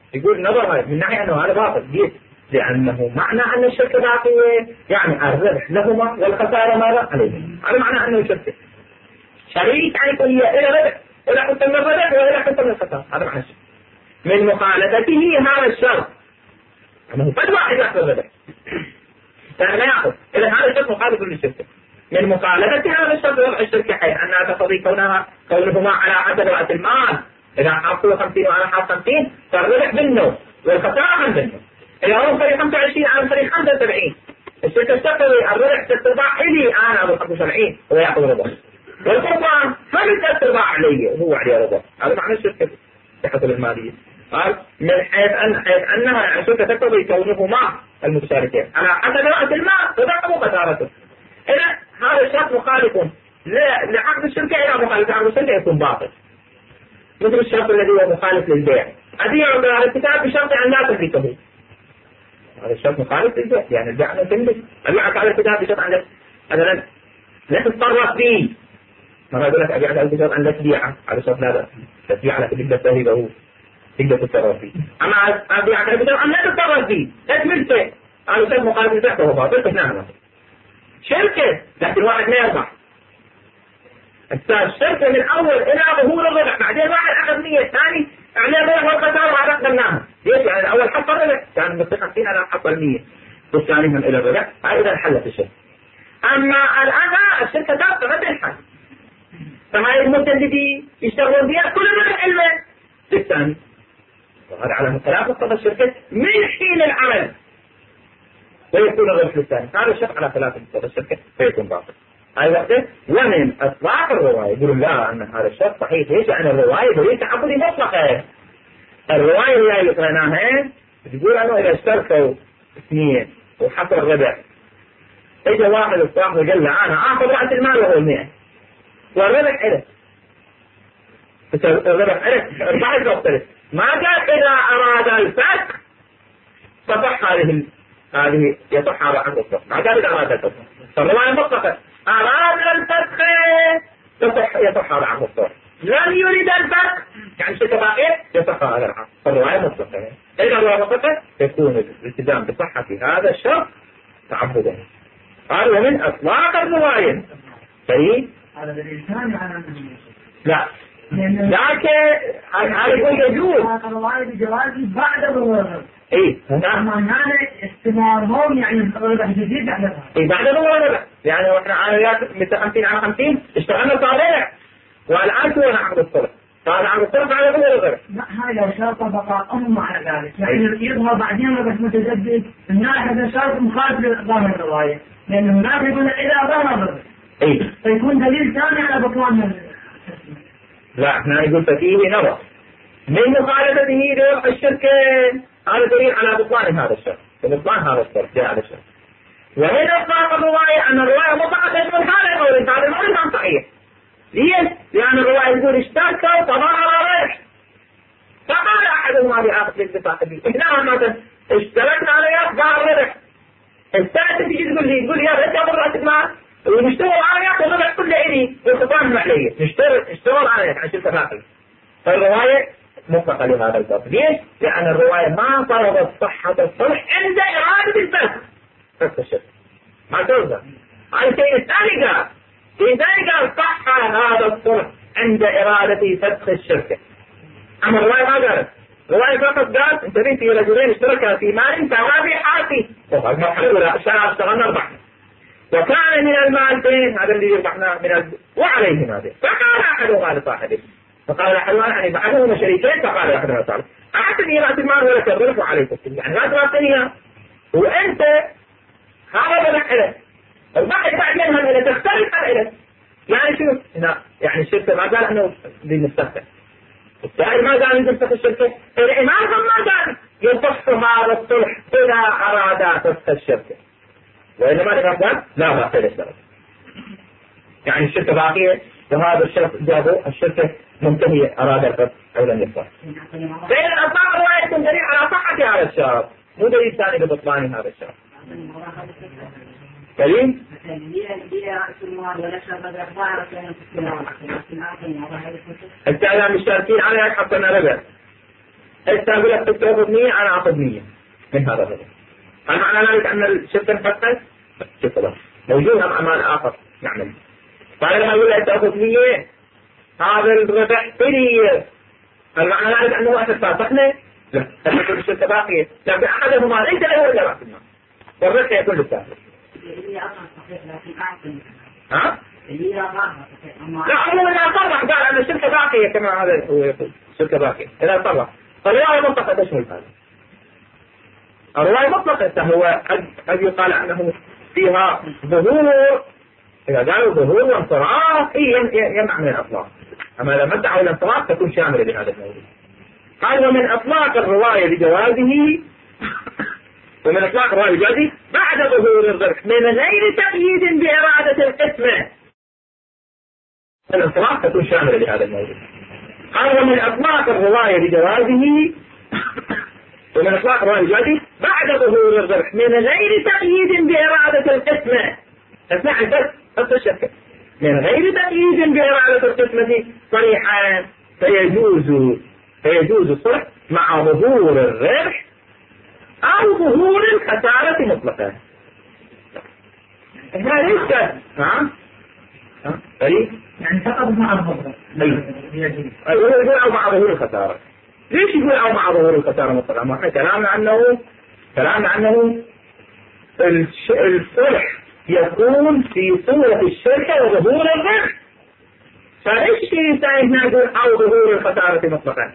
يقول نظر من ناحية أنه هذا باطل جيد، لأنه معنى أن الشركة باقية يعني الربح لهما والخسارة ماذا عليهم. هذا معنى أنه شركة شريك يعني كل إلى ربح إلى حسن الربح وإلى حسن الخسارة. هذا معنى الشركة. من مخالفته هذا الشرط أنه قد واحد يأخذ الربح لا يأخذ، إذا هذا الشرط مخالف للشركة. من مخالفة هذا الشرط وضع الشركة حيث أنها تقتضي كونها كونهما على حسب رأس المال، إذا حصلوا خمسين وأنا حاصل خمسين فالربح بالنص والخسارة من بالنص. إذا هو فريق خمسة وعشرين أنا فريق خمسة وسبعين، الشركة تقتضي الربح تتباع إلي أنا أبو خمسة وسبعين هو يأخذ ربح، والقربان فمن تتباع علي هو عليه ربح. هذا معنى الشركة بحسب المالية. قال من حيث أن حيث أنها الشركة تقتضي كونهما المتشاركين على حسب رأس المال تضعف خسارته. إذا هذا الشرط مخالف لعقد الشركة، إلى مخالف عقد الشركة يكون باطل، مثل الشرط الذي هو مخالف للبيع. أبيع على الكتاب بشرط أن لا تملكه، هذا الشرط مخالف للبيع، يعني البيع لا تملك. أبيعك على الكتاب بشرط أن مثلا لا تتصرف فيه، ما أقول لك أبيعك على الكتاب أن لا تبيعه على شرط لا تبيع لك تقدر تهيبه تقدر تتصرف فيه. أما أبيعك على الكتاب أن لا تتصرف فيه لا تملكه، هذا شرط مخالف للبيع فهو باطل. نعم شركة لكن واحد ما يربح. الشركة من أول إلى ظهور الربح، بعدين واحد أخذ مية ثاني عليه الربح والخسارة وهذا قدمناها. ليش؟ يعني الأول حط الربح كان مستحق فيها أنا حط المية والثاني من إلى الربح، هذا حلت الشركة. أما الآن الشركة تبقى ما تنحل، فهاي المدة اللي يشتغلون بها كل الربح إلمه للثاني، وهذا على ثلاث مقتضى الشركة من حين العمل ويكون الربح للثاني. هذا الشرط على ثلاث مقتضى الشركة فيكون باطل. هاي وقته. ومن أطلاق الرواية يقولون لا أن هذا الشرط صحيح. ليش؟ لأن الرواية دليل تعبدي مطلقة. الرواية هي اللي قرأناها تقول أنه إذا اشتركوا اثنين وحصل الربح، إجا واحد الصاحب قال له أنا آخذ رأس المال وهو المئة والربح إلك، الربح إلك بعد وقتلك. ما قال إذا أراد الفك فصح هذه هذه يصح على عقد الصح، ما قال إذا أراد الفك. فالرواية مطلقة أراد الفك يصح يصح على عقد الصح، لم يريد الفك يعني شيء باقي يصح على العقد. فالرواية مطلقة. إذا الرواية مطلقة يكون الالتزام بصحة هذا الشرط تعبدا. قال ومن أطلاق الرواية طيب هذا دليل ثاني على لا لكن هذا يقول يجوز الرواية بجواز بعد الرواية. ايه نعم هذا استمرارهم يعني الربح جديد بعد الرواية. ايه بعد الرواية يعني واحنا عمليات مثل خمسين على خمسين اشتغلنا طالع والآن هو عقد الصلح، قال عقد الصلح بعد الرواية. لا هاي لو شرط بقاءهم على ذلك يعني يظهر بعدين ربح متجدد الناس هذا شرط مخالف لظاهر الرواية، لأن هناك يقول إذا ظهر الربح ايه فيكون دليل ثاني على بطلان. لا احنا نقول ففيه نظر من مخالفته لربح الشركة، هذا دليل على بطلان هذا الشرط وبطلان هذا الشرط جاء هذا الشرط. ومن أطلاق الرواية أن الرواية مطلقة تشمل هذا القول، هذا القول كان صحيح. ليش؟ لأن الرواية تقول اشتركوا تظاهر ربح، فقال أحدهما لآخر للبطاقة إحنا مثلا اشتركنا على ظهر ربح، الثالث تيجي تقول لي تقول يا ريت أخذ رأس المال ونشتغل على ياخذ الربح كله إلي والخصام عليه، نشتغل نشتغل على ياخذ عشان تفاعل. فالرواية مطلقة لهذا الباب. ليش؟ لأن الرواية ما طلبت صحة الصلح عند إرادة الفسخ. فسخ الشرك ما ترضى. على الشيء الثاني قال إذا قال صح هذا الصلح عند إرادة فسخ الشركة. أما الرواية ما قالت. الرواية فقط قالت انتبه في رجلين اشتركا في مال توابي حاسي. وقال ما حلولا اشتغلنا ربحنا. وكان من المال فين هذا اللي ربحنا من ال... وعليه هذا. فقال أحدهما لصاحبه. فقال أحدهما يعني بعدهما شريكين فقال أحدهما صاحبه. أعطني رأس المال ولا تربح وعليك يعني لا تعطينيها وأنت هذا بدك إلك البحث بعد منها إلى تختلف عن إلك. يعني شو؟ لا يعني الشركة ما قال أنه بنستخدم. السائل ما قال أنه نستخدم الشركة. الإمام ما قال يصح هذا الصلح إذا أراد فسخ الشركة. وإنما الإمام قال لا باقي للشركة. يعني الشركة باقية وهذا الشرط جابوا الشركة منتهية أراد الفسخ أو لم يصح. فإن الأطلاق الرواية يكون دليل على صحة هذا الشرط مو دليل ثاني لبطلان هذا الشرط. دليل؟ التعلم الشاركين عليها حطنا ربع. انت اقول لك تاخذ مية انا اخذ مية من هذا الربح. هل معنى ذلك ان الشركه انفكت؟ شوف موجود ام امان اخر نعمل. فانا لما اقول لك تاخذ مية هذا الربح كبير، هل معنى ذلك انه وقت فاسقنا؟ لا، تكون الشركه باقيه، لكن احدهما ليس له الا راس المال والربح يكون للسافر. ها؟ لا عموما اذا صرح قال ان الشركه باقيه كما هذا هو يقول الشركه باقيه اذا صرح. فالروايه مطلقه تشمل هذا. الروايه مطلقه هو قد يقال انه فيها ظهور، اذا قالوا ظهور وانصراف اي يمنع من الاطلاق، اما اذا مدعوا الانصراف تكون شامله لهذا الموضوع. قال ومن اطلاق الروايه بجوازه ومن اطلاق الروايه بجوازه بعد ظهور الربح من غير تقييد باراده القسمه. الانصراف تكون شامله لهذا الموضوع. قال ومن اطلاق الروايه بجوازه ومن اطلاق الروايه بجوازه بعد ظهور الربح من غير تقييد باراده القسمه. اسمع بس بس الشركه من غير تقييد باراده القسمه صريحا فيجوز فيجوز الصلح مع ظهور الربح او ظهور الخساره مطلقا. هنا ليس نعم اي يعني فقط مع الظهور. اي يقول او مع ظهور الخساره. ليش يقول او مع ظهور الخساره مطلقا؟ ما احنا كلامنا عنه كلامنا عنه الصلح يكون في صورة الشركة وظهور الربح. فايش هنا نقول او ظهور الخسارة مطلقا؟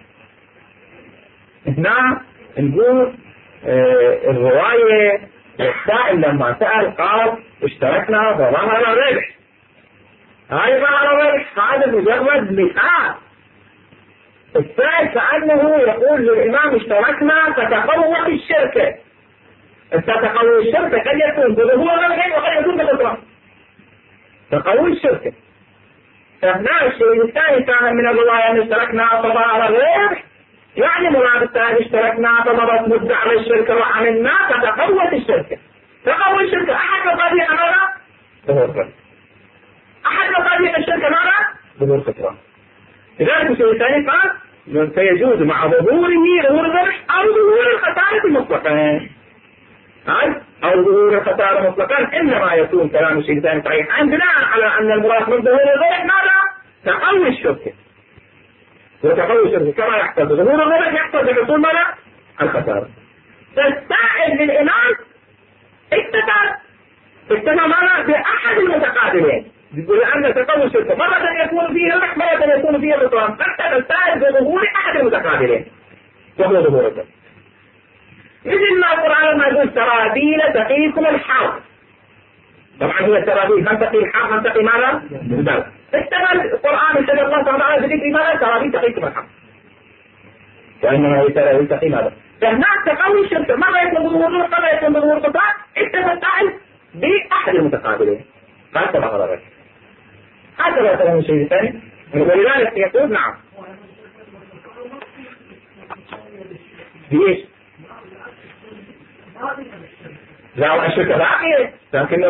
هنا نقول اه الرواية السائل لما سأل قال اشتركنا فظهر الربح. هاي ظهر الربح هذا مجرد مثال. السائل كأنه يقول للإمام اشتركنا فتقوت الشركة. تقوي الشركة قد يكون بظهور الربح وقد يكون بخسارة. تقوي الشركة. فهنا الشيء الثاني كان من الرواية أن اشتركنا فظهر الربح، يعني مراد الثاني اشتركنا فمضت مدة على الشركة وعملنا فتقوت الشركة. تقوي الشركة أحد مقادير ماذا؟ ظهور الربح. أحد مقادير الشركة ماذا؟ ظهور خسارة. لذلك الشيء الثاني قال فيجوز مع ظهوره ظهور الربح أو ظهور الخسارة مطلقا. أو ظهور الخسارة مطلقا إنما يكون كلام الشيء الثاني صحيح بناء على أن المراد من ظهور الربح ماذا؟ تقوي الشركة. وتقوي الشركة كما يحصل ظهور الربح يحصل بحصول ماذا؟ الخسارة. فالسائل للإمام اكتفى اكتفى ماذا؟ بأحد المتقابلين. يقول لأن تقوي الشركة مرة يكون فيه الربح مرة يكون فيه الخسارة. فاكتفى السائل بظهور أحد المتقابلين وهو ظهور الربح. مثل ما القرآن ما يقول سرابيل تقيكم الحر. طبعا هو السرابيل من تقي الحر من تقي ماذا؟ البرد. اشتغل القرآن اشتغل الله سبحانه وتعالى بذكر ماذا؟ سرابيل تقيكم الحر. وإنما يتقي ماذا؟ فهناك تقوي الشركة مرة يكون ظهور الربح مرة يكون ظهور الخسارة. اكتفى السائل بأحد المتقابلين. هذا هذا الرجل. هذا مثلا الشيء الثاني ولذلك يقول نعم. ليش؟ لا الشركة باقية لكن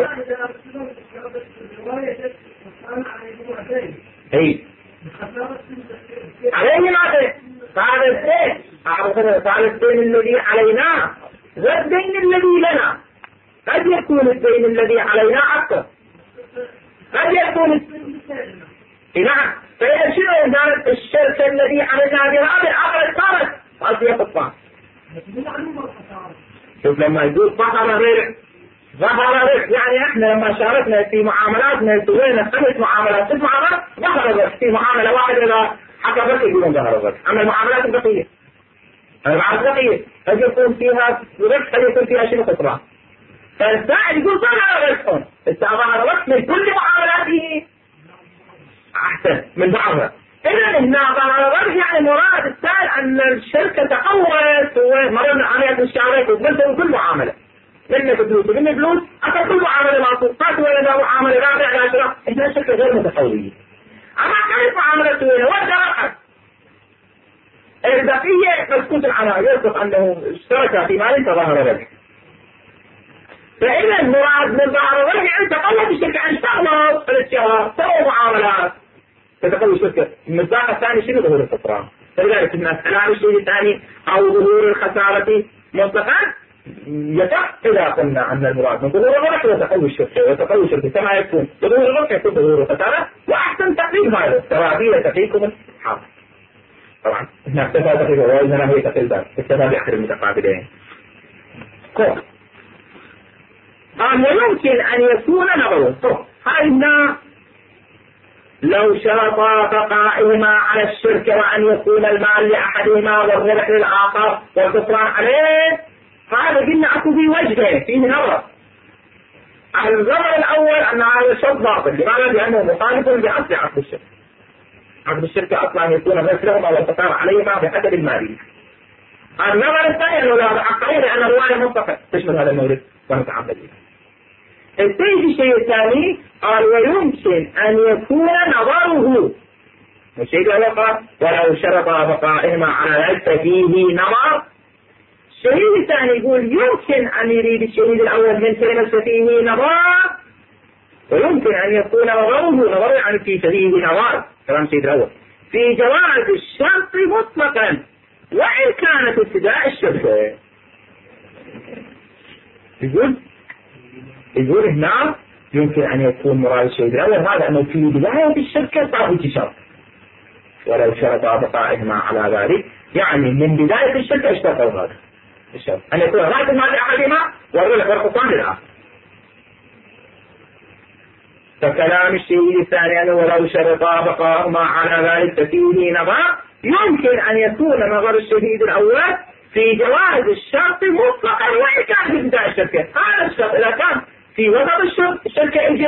اي عليه ماذا؟ فهذا الدين فهذا الدين الذي علينا والدين الذي لنا. قد يكون الدين الذي علينا أكثر قد يكون نعم. فإذا شنو كانت الشركة الذي علينا بها بالآخر صارت قد يقطع. شوف لما يقول ظهر الربح ظهر الربح يعني احنا لما شاركنا في معاملاتنا سوينا خمس معاملات ست معاملات ظهر الربح في معاملة واحدة إذا حتى بس يقولون ظهر الربح. أما المعاملات البقية المعاملات البقية قد يكون فيها ربح قد يكون فيها شنو خسران. فالسائل يقول ظهر الربح ظهر الربح من كل معاملاته أحسن من بعضها. إذا هنا ظهر الربح يعني مراد السائل أن الشركة تقوت ومرنا عمليات الشعارات وتبدلوا كل معاملة منك فلوس ومنك فلوس أكثر كل معاملة معصوصات ولا معاملة رابعة على شراء. إحنا الشركة غير متقوية. أما كانت معاملة سوينا وجه راحت البقية مسكوت عنها يصف أنه اشترك في مال فظهر الربح. فإذا المراد من ظهر الربح يعني تقوت الشركة عن اشتغلوا الاشتغال سووا معاملات تتقوي الشركة. المصداق الثاني شنو ظهور الخسران. فلذلك المسألة على الشيء الثاني أو ظهور الخسارة مطلقا يصح إذا قلنا أن المراد من ظهور الربح وتقوي الشركة وتقوي الشركة كما يكون ظهور الربح يكون ظهور الخسارة. وأحسن تقريب هذا ترابية تقريبكم الحاضر. طبعا هنا اكتفى تقريبا وإننا هي تقريبا اكتفى بأحد المتقابلين. قول قال ويمكن أن يكون نظره هذا لو شرط بقائهما على الشركة وأن يكون المال لأحدهما والربح للآخر والخسران عليه، فهذا قلنا أكو في وجهين فيه نظر. النظر الأول أن هذا الشرط باطل. لماذا؟ لأنه مخالف بأصل عقد الشركة. عقد الشركة أصلا يكون مثلهما والخسران عليهما بحسب المالية. النظر الثاني أنه لا حقين لأن الرواية منطقة تشمل هذا المورد ومتعبد به. الثاني الشيء الثاني قال ويمكن أن يكون نظره الشيء الأول ولو شرط بقائهما على ذلك فيه نظر. الشهيد الثاني يقول يمكن أن يريد الشهيد الأول من كلمة فيه نظر ويمكن أن يكون نظره نظر يعني في فيه نظر كلام الشهيد الأول في جواز الشرط مطلقا وإن كانت ابتداء الشركة. يقول يقول هنا يمكن أن يكون مراد الشهيد الأول هذا أنه في بداية الشركة صار في شرط ولو شرط بقائهما على ذلك يعني من بداية الشركة اشترطوا هذا الشرط أن يكون رأس المال لأحدهما والربح والخسران للآخر. فكلام الشهيد الثاني أنه ولو شرط بقائهما على ذلك ففيه نظر يمكن أن يكون نظر الشهيد الأول في جواز الشرط مطلقا وإن كان في بداية الشركة. هذا الشرط إذا كان في وسط الشركة الشركة إجي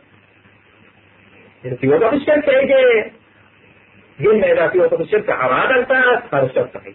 في وسط الشركة إجي قلنا إذا في وسط الشركة أراد الفاس هذا الشرط صحيح.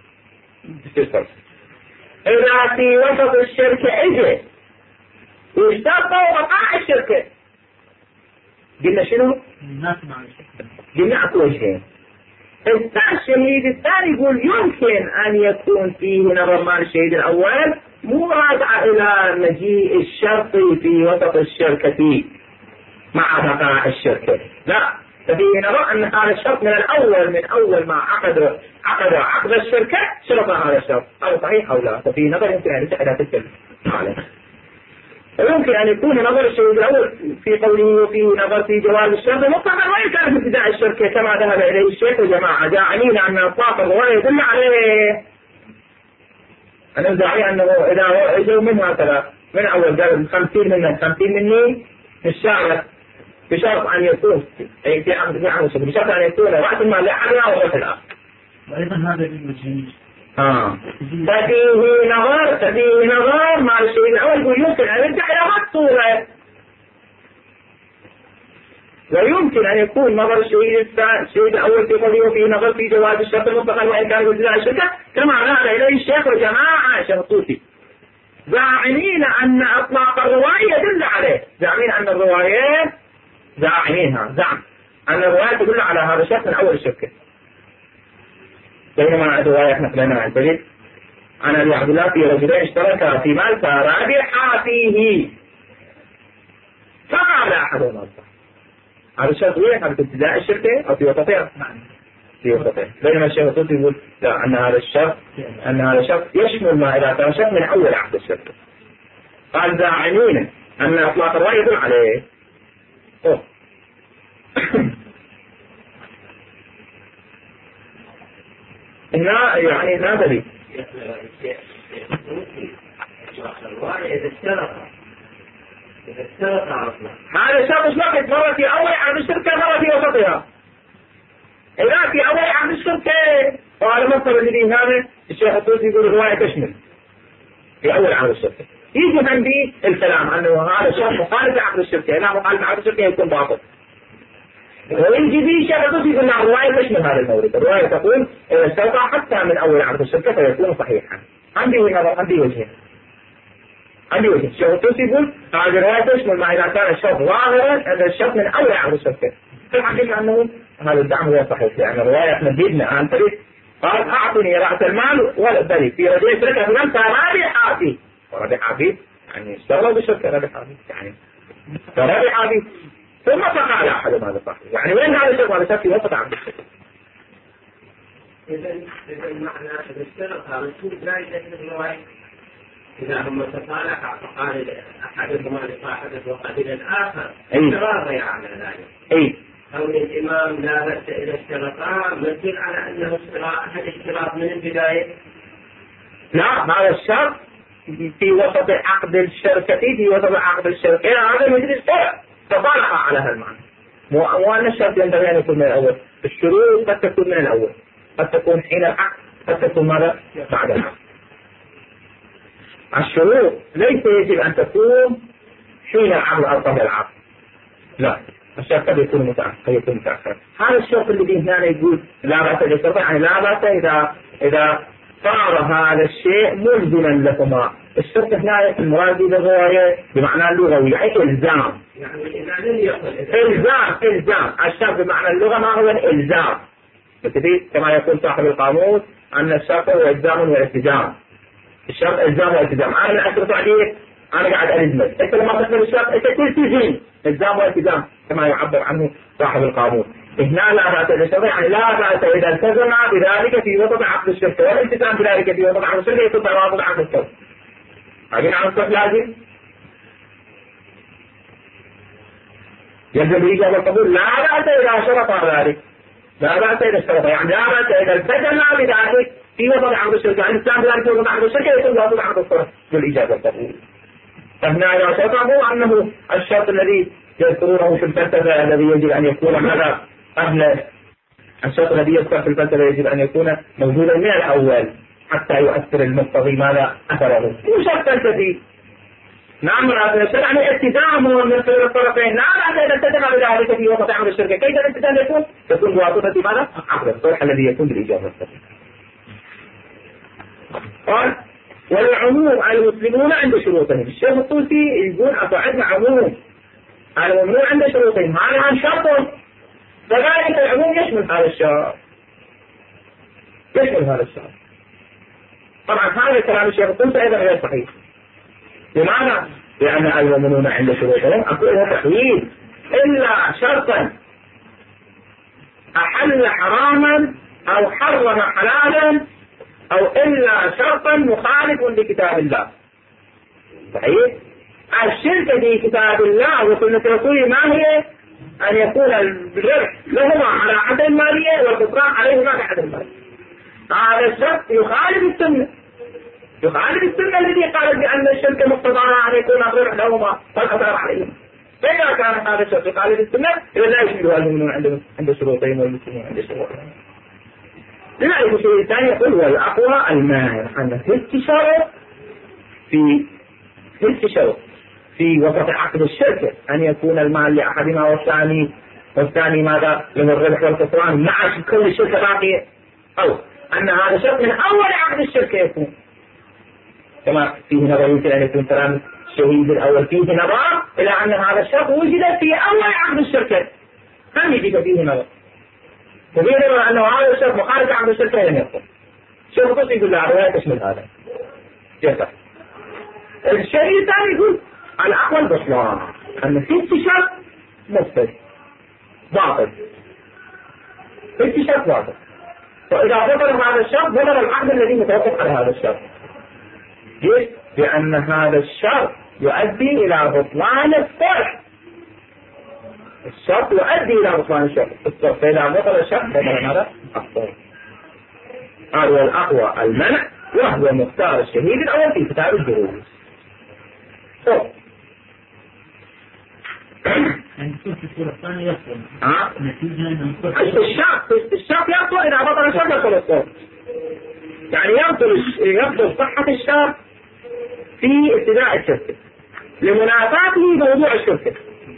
إذا في وسط الشركة إجي واشترطوا بقاء الشركة قلنا شنو؟ قلنا أكو وجهين. الشهيد الثاني يقول يمكن أن يكون فيه نظر مال الشهيد الأول مو راجع إلى مجيء الشرط في وسط الشركة مع بقاء الشركة، لا ففيه نظر أن هذا الشرط من الأول من أول ما عقد عقد عقد الشركة شرط هذا الشرط أو صحيح أو لا. ففيه نظر يمكن أن يتحدى تلك عليه. ويمكن أن يكون نظر الشهيد الأول في قوله وفيه نظر في جواز الشرط مطلقا وإن كان في ابتداء الشركة كما ذهب إليه الشيخ وجماعة جاعلين أن إطلاق الرواية يدل عليه. أنا داعي أنه إذا إجوا من هكذا من أول قال خمسين منك خمسين مني الشارع بشرط أن يكون أي في عمد في عمد بشرط أن يكون رأس المال لأحدنا ورأس الآخر. وأيضا هذا بالوجهين. آه. ففيه نظر ففيه نظر مع الشيء الأول يقول يمكن أن يرجع إلى الصورة ويمكن أن يكون نظر الشهيد الشهيد الأول في قوله فيه نظر في جواز الشرط المطلقا وإن كان ابتداء الشركة كما ذهب إليه الشيخ وجماعة شيخ الطوسي زاعمين أن إطلاق الرواية يدل عليه. زاعمين أن الرواية زاعمينها زعم أن الرواية تدل على هذا الشخص من أول الشركة. بينما الرواية احنا خلينا عن دليل أنا أبي عبد الله في رجلين اشتركا في مال فربح فيه فقال أحدهما الصح. هذا الشرط وين؟ هذا في ابتداء الشركة أو في وسطها؟ في وسطها. بينما الشيخ الطوسي يقول لا أن هذا الشرط أن هذا الشرط يشمل ما إذا كان شرط من أول عقد الشركة. قال زاعمين أن إطلاق الرواية يدل عليه. أوه. هنا يعني هنا دليل. هذا الشرط مش وقت مرة في أول عقد الشركة مرة في وسطها. إذا في أول عقد الشركة وعلى مصدر الذي هذا الشيخ الطوسي يقول الرواية تشمل في أول عقد الشركة. يجي عندي الكلام أنه هذا الشرط مخالف عقد الشركة. لا مخالف عقد الشركة يكون باطل. ويجي في شيء يقول أن الرواية تشمل هذا المورد. الرواية تقول إذا اشترط حتى من أول عقد الشركة فيكون صحيحا. عندي نظر عندي وجهين. عندي وجه. الشيخ الطوسي يقول هذه الرواية تشمل ما إذا كان الشرط ظاهرا هذا الشرط من أول عقد الشركة. في الحقيقة أنه هذا الدعم هو صحيح لأن الرواية احنا جبنا عن طريق قال أعطني رأس المال والبري في رجل شركة فلان فربح فيه وربح فيه يعني اشتغلوا بالشركة ربح فيه يعني فربح فيه ثم فقال أحد هذا صحيح يعني وين هذا الشرط هذا الشرط في وسط عقد الشركة. إذا إذا المعنى إذا اشترط هذا شو لا يدخل الرواية إذا هم تصالح فقال أحدهما لصاحبه وقبل الآخر اشتراط يعني ذلك. أي. كون الإمام لا بأس إذا اشترطا مثل على أنه اشتراط أحد اشتراط من البداية. لا هذا الشرط في وسط عقد الشركة في وسط عقد الشركة هذا مثل الشرع تصالح على هذا المعنى. مو أن الشرط ينبغي أن يكون من الأول. الشروط قد تكون من الأول قد تكون حين العقد قد تكون ماذا بعد العقد. الشروط ليس يجب أن تكون حين العقد أو قبل العقد. لا الشرط قد يكون متأخر قد يكون متأخر. هذا الشرط الذي هنا يقول لا بأس بالشرط يعني لا بأس إذا إذا صار هذا الشيء ملزما لكما. الشرط هنا المراد بالرواية بمعنى اللغوي يعني إلزام. يعني إذا لم يقل إلزام إلزام الشرط بمعنى اللغة ما هو الإلزام. كما يقول صاحب القاموس أن الشرط هو إلزام والالتزام. الشرط إلزام والالتزام. أنا أشرط عليك أنا قاعد ألزمك أنت لما تقبل الشرط أنت تلتزم إلزام والالتزام كما يعبر عنه صاحب القاموس. هنا لا بأس بالشرط يعني لا بأس إذا التزم بذلك في وسط عقد الشركة والالتزام بذلك في وسط عقد الشركة يكون تواصل عقد الشركة. عارفين عن الصف لازم يجب الإجابة والقبول لا بأس إذا شرط ذلك لا بأس إذا اشترط يعني لا بأس إذا التزم بذلك في وسط عقد الشركة يعني الإسلام بذلك في وسط عقد الشركة يكون وسط عقد الصرف بالإجابة والقبول. فهنا إذا شرطه أنه الشرط الذي يذكرونه في الفلسفة الذي يجب أن يكون هذا قبل الشرط الذي يذكر في الفلسفة يجب أن يكون موجودا من الأول حتى يؤثر المقتضي ماذا أثره. مو شرط فلسفي. نعم هذا الشرط يعني التزام من الطرفين. نعم إذا التزم بذلك في وسط عقد الشركة كيف الالتزام يكون؟ يكون بواسطة ماذا؟ عقد الصلح الذي يكون بالإجابة والقبول. قال والعموم المسلمون عند شروطهم. الشيخ الطوسي يقول أصعدنا عموم المسلمون عند شروطهم هذا عن شرط فذلك العموم يشمل هذا الشرط يشمل هذا الشرط. طبعا هذا كلام الشيخ الطوسي أيضا غير صحيح. لماذا؟ لأن المؤمنون عند شروطهم أقول تحويل إلا شرطا أحل حراما أو حرم حلالا أو إلا شرطا مخالف لكتاب الله. صحيح؟ الشرك في كتاب الله وسنة رسوله ما هي؟ أن يكون الربح لهما على عدد المالية والخسران عليهما بعدد المالية. هذا الشرط يخالف السنة يخالف السنة الذي قالت بأن الشرك مقتضاها أن يكون الربح لهما والخسران عليهما. فإذا كان هذا الشرط يخالف السنة إذا لا يشملها المؤمنون عند عند شروطهم والمسلمون عند شروطهم. لذلك الشيء الثاني يقول والأقوى المانع أن في استشارة في في استشارة في وسط عقد الشركة أن يكون المال لأحدهما والثاني والثاني ماذا له الربح والخسران مع كل الشركة باقية أو أن هذا شرط من أول عقد الشركة يكون كما فيه نظر يمكن أن يكون كلام الشهيد الأول فيه نظر إلى أن هذا الشرط وجد في أول عقد الشركة هم يجد فيه نظر وفيه نظر أنه هذا الشرط مخالف عقد الشركة لم يكن. شوف قصي يقول له الرواية تشمل هذا جزء. الشيء الثاني يقول الأقوى البطلان أن في استشارة مفسد باطل في استشارة باطل. فإذا بطل هذا الشرط بطل العقد الذي متوقف على هذا الشرط. ليش؟ لأن هذا الشرط يؤدي إلى بطلان الصلح. الشرط يؤدي إلى بطلان الشرط. فإذا بطل الشرط بطل ماذا؟ الصلح. هذا هو الأقوى المنع وهو مختار الشهيد الأول في كتاب الجهود. الشرط الشرط يبطل إذا بطل الشرط يبطل الصلح. يعني يبطل يبطل صحة الشرط في ابتداء الشركة لمنافاته موضوع الشركة.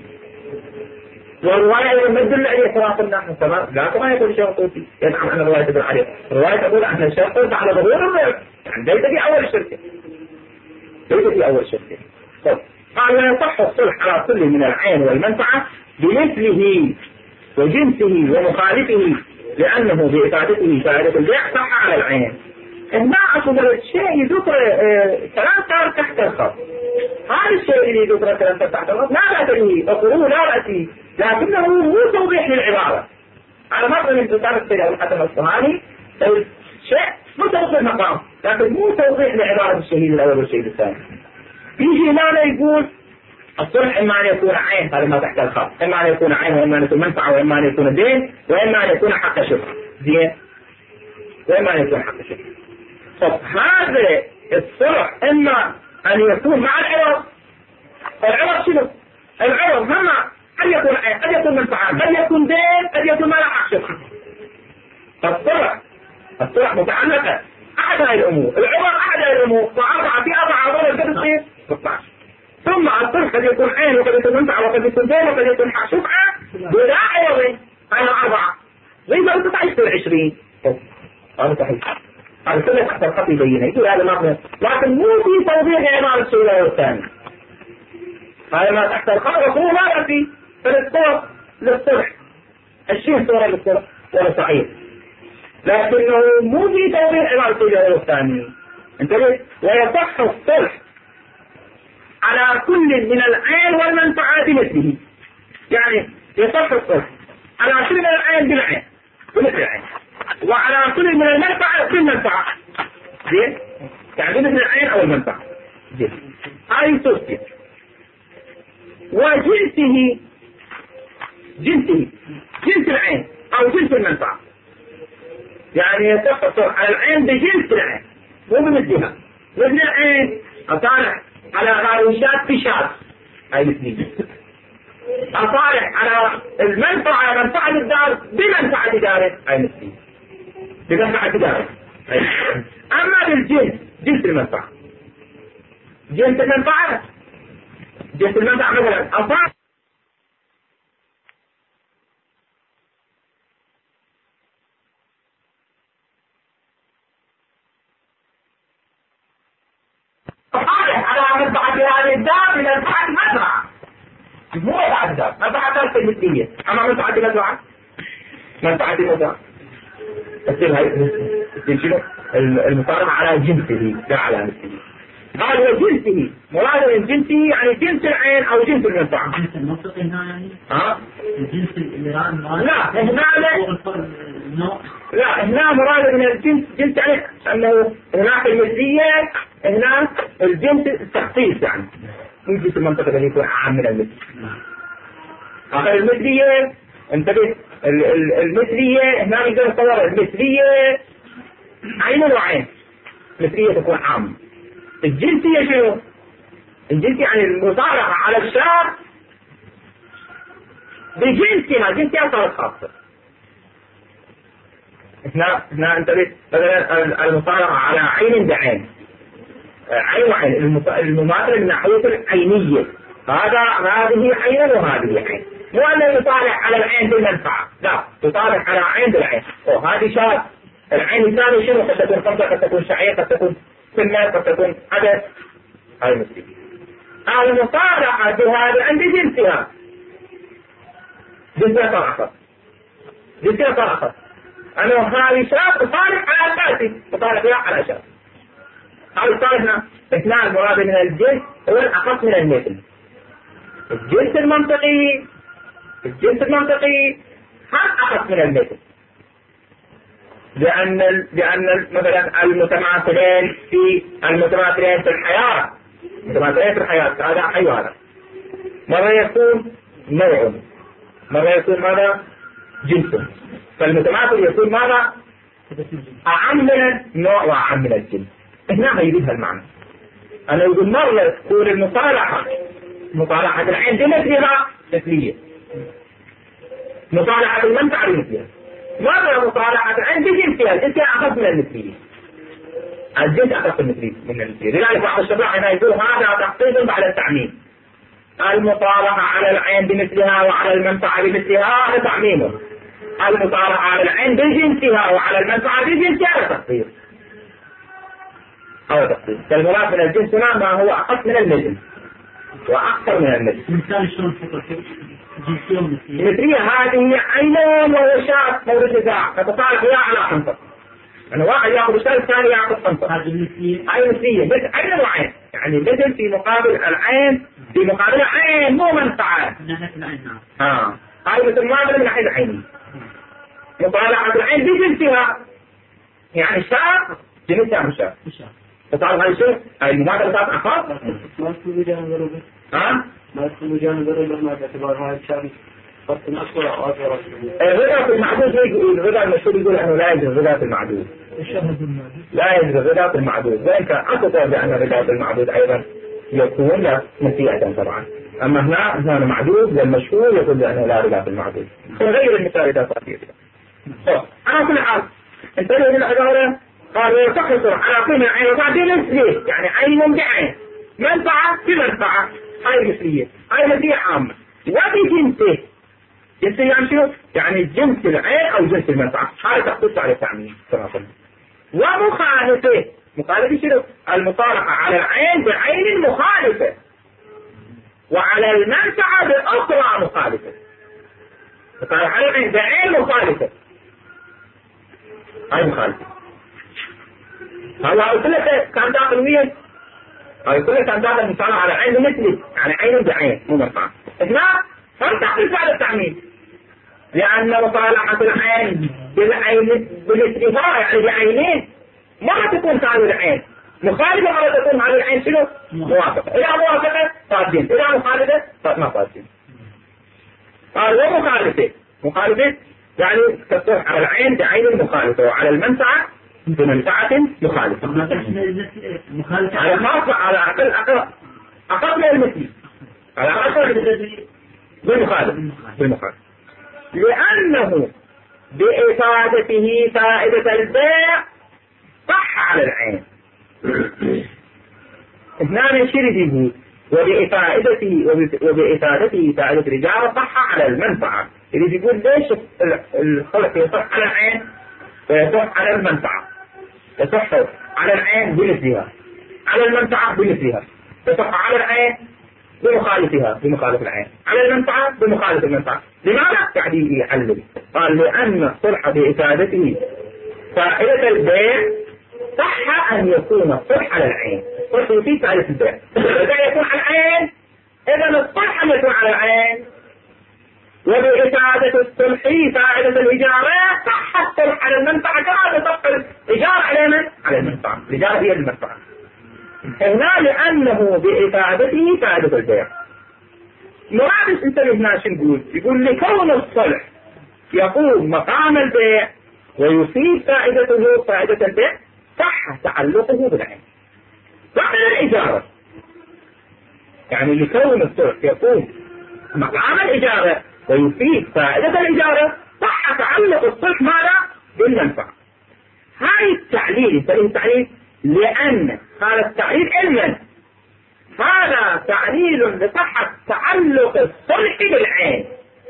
والرواية يمدل أن يتواصل نحن تمام لا كما يقول الشيخ الطوسي يدعم أن الرواية تدل عليه. الرواية تقول أن الشرط على ظهور الربح يعني ليس في أول الشركة ليس في أول الشركة. طيب قال لا يصح الصلح على كل من العين والمنفعة بمثله وجنسه ومخالفه لأنه بإفادته فائدة البيع صح على العين. إن أصل الشيء يذكر كلام صار تحت الخط. هذا الشيء اللي يذكر كلام تحت الخط لا بأس به أقوله لا بأس لكنه مو توضيح للعبارة. على مرة من تطار السيد أبو الحسن الأصفهاني شيء متوقف المقام، لكن مو توضيح لعبارة الشهيد الأول والشهيد الثاني. يجي هنا يقول الصلح إما أن يكون عين، هذا ما تحت الخط، إما أن يكون عين وإما أن يكون منفعة وإما أن يكون دين وإما أن يكون حق شفعة، زين، وإما أن يكون حق شفعة. طب هذا الصلح إما أن يكون مع العوض، العوض شنو؟ العوض هم قد يكون عين، قد يكون منفعة، قد يكون دين، قد يكون ما له حق شفعة. فالصلح الصلح متعلقة أحد هذه الأمور، العوض أحد هذه الأمور، فأربعة في أربعة أضرب قد تصير ستة عشر. ثم الصلح قد يكون عين وقد يكون منفعة وقد يكون دين وقد يكون حق شفعة ولا عوض، هذا أربعة زي ما أنت تعيش في العشرين. هذا صحيح، هذا كله تحت الخط يبينه، يقول هذا ما، لكن مو في توضيح عبارة الشيء الأول والثاني، هذا ما تحت الخط وهو ما في فالصلح للصلح، الشيء صورة للصلح ولا صحيح، لكنه مو في توضيح عبارة الشيء الأول والثاني. انتبه، ويصح الصلح على كل من العين والمنفعة بمثله، يعني يصح الصلح على كل من العين بالعين بمثل العين، وعلى كل من المنفعة بالمنفعة، زين، يعني بمثل العين أو المنفعة، زين، هاي توصيف. وجنسه جنسه جنس العين أو جنس المنفعة، يعني يصح الصلح على العين بجنس العين مو بمثلها، مثل العين أصالح على غاروشات في شاذ، هاي مثلية. أصالح على المنفعة منفعة الدار بمنفعة داره، هاي مثلية بمنفعة داره. أما بالجنس جنس المنفعة، جنس المنفعة جنس المنفعة مثلا أصالح على منفعة هذه الدار بمنفعة المزرعة، مو منفعة الدار، منفعة الدار المثلية، أما منفعة المزرعة منفعة المزرعة تصير هاي تصير شنو؟ المصارعة على جنسه لا على مثله. هذا هو جنسه، مراد من جنسه يعني جنس العين أو جنس المنفعة. الجنس المنطقي هنا يعني؟ ها؟ الجنس اللي لا هنا لا لا هنا مراد من الجنس جنس يعني أنه هناك المثلية، هنا الجنس التخصيص يعني مو جنس المنطقة اللي يكون عام من المثل. آخر المثلية انتبه، المثلية هنا نقدر نصور المثلية عين وعين، مثلية تكون عام. الجنسية شنو؟ الجنسية يعني المصارعة على الشاب بجنسها، جنسها صارت خاصة. هنا هنا انتبه، مثلا المصارعة على عين بعين، عين وعين، المماثلة من ناحية العينية، هذا هذه عين وهذه عين، مو أن تصالح على العين بالمنفعة، لا تصالح على عين بالعين. وهذه شاب العين الثانية شنو؟ قد تكون خمسة، قد تكون شعير، قد تكون سنة، قد تكون عدد، هاي مثل المصالحة بهذا عند جنسها، جنسها صراحة جنسها صراحة أنه هذه شاب تصالح على أساسي، تصالح بها على شاب. هذا صالحنا اثنان، المراد من الجنس هو الأخص من المثل. الجنس المنطقي الجنس المنطقي هذا أخص من المثل، لأن لأن مثلا المتماثلين في المتماثلين في الحياة، المتماثلين في الحياة هذا حي هذا، مرة يكون نوع، مرة يكون ماذا؟ جنس. فالمتماثل يكون ماذا؟ أعم من النوع وأعم من الجنس. هنا يريد المعنى. أنا يقول مرة تكون المصالحة مصالحة العين بمثلها مثلية، مصالحة المنفعة بمثلها، مرة مصالحة العين بجنسها، جنسها أخف من المثلية، الجنس أخف من المثلية. لذلك بعض الشباب هنا يقول هذا تخصيص بعد التعميم، المصالحة على العين بمثلها وعلى المنفعة بمثلها هذا تعميم، المصالحة على العين بجنسها وعلى المنفعة بجنسها هذا تخصيص، هذا تخصيص. فالمراد من الجنس هنا ما هو أخف من المثل وأكثر من المثل. مثال شلون فكرة جنسية ومثلية؟ المثلية هذه عينان ووشات مورد نزاع، فتصالح وياه على خمسة، يعني واحد ياخذ الشيء الثاني ياخذ خمسة. هذه المثلية هاي مثلية، مثل عين وعين، يعني مثل في مقابل العين في مقابل عين مو منفعة. من ناحية العين نعم. ها هاي مثل معاملة من ناحية العين، مصالحة العين بجنسها يعني شاق جنسها مشاق فصار هاي شيء هاي المماثلة صارت أخاف ما تكون جانب الربع ها ما تكون جانب الربع ما باعتبار هاي الشاب فرق أكبر أو أصغر الغذاء في المعدود يقول الغذاء المشهور يقول أنه لا يجوز الغذاء في المعدود لا يجوز الغذاء في المعدود وإن كان أكثر بأن الغذاء في المعدود أيضا يكون له مسيئة طبعا أما هنا هنا المعدود والمشهور يقول بأنه لا غذاء في المعدود غير المثال إذا صار فيه على كل حال انتبه للعبارة قال تقصر على قيمة العين وبعدين نسليه يعني عين بعين منفعة بمنفعة هاي مثلية هاي مثلية عامة وبجنسه جنسه يعني شنو؟ يعني جنس العين أو جنس المنفعة هاي تختص على التعميم كما قلنا ومخالفة مخالفة شنو؟ المصالحة على العين بعين مخالفة وعلى المنفعة بأخرى مخالفة مصالحة على العين بعين مخالفة هاي مخالفة هذا كله كان داخل وين؟ هاي كله كان داخل مثال على عين مثلي يعني عين بعين مو منفعة هنا هم تحدث على التعميم لأن مصالحة العين بالعين بالاتفاق يعني بعينين مرة تكون هذه العين مخالفة مرة تكون هذه العين شنو؟ موافقة إذا موافقة صادين إذا مخالفة ما صادين قال ومخالفة مخالفة يعني تصرح على العين بعين مخالفة وعلى المنفعة بمنفعة مخالفة مخالفة على خاصة على أقل أقل أقل من المثل على أقل بالمخالفة بالمخالفة لأنه بإفادته فائدة البيع صح على العين اثنان شرده وبإفادته وبإفادته فائدة الإجارة صح على المنفعة اللي يقول ليش الخلق يصح على العين ويصح على المنفعة يصح على العين بمثلها على المنفعة بمثلها يصح على العين بمخالفها بمخالف العين على المنفعة بمخالف المنفعة لماذا؟ تعديل يحلل قال لأن الصلح بإفادته فائدة البيع صح أن يكون الصلح على العين الصلح يفيد فائدة البيع إذا يكون على العين إذا الصلح أن يكون على العين وبإفادة الصلح فائدة الإجارة صح الصلح على المنفعة كما تصح الإجارة على من؟ على المنفعة الإجارة هي المنفعة هنا لأنه بإفادته فائدة البيع مرادس انتبه هنا شو نقول يقول لكون الصلح يقوم مقام البيع ويفيد فائدته فائدة البيع صح تعلقه بالعين صح الإجارة يعني لكون الصلح يقوم مقام الإجارة ويفيد فائدة الإجارة صح تعلق الصلح ماذا؟ بالمنفعة هاي التعليل انتبه التعليل لأن هذا التعليل علما هذا تعليل لصحة تعلق الصلح بالعين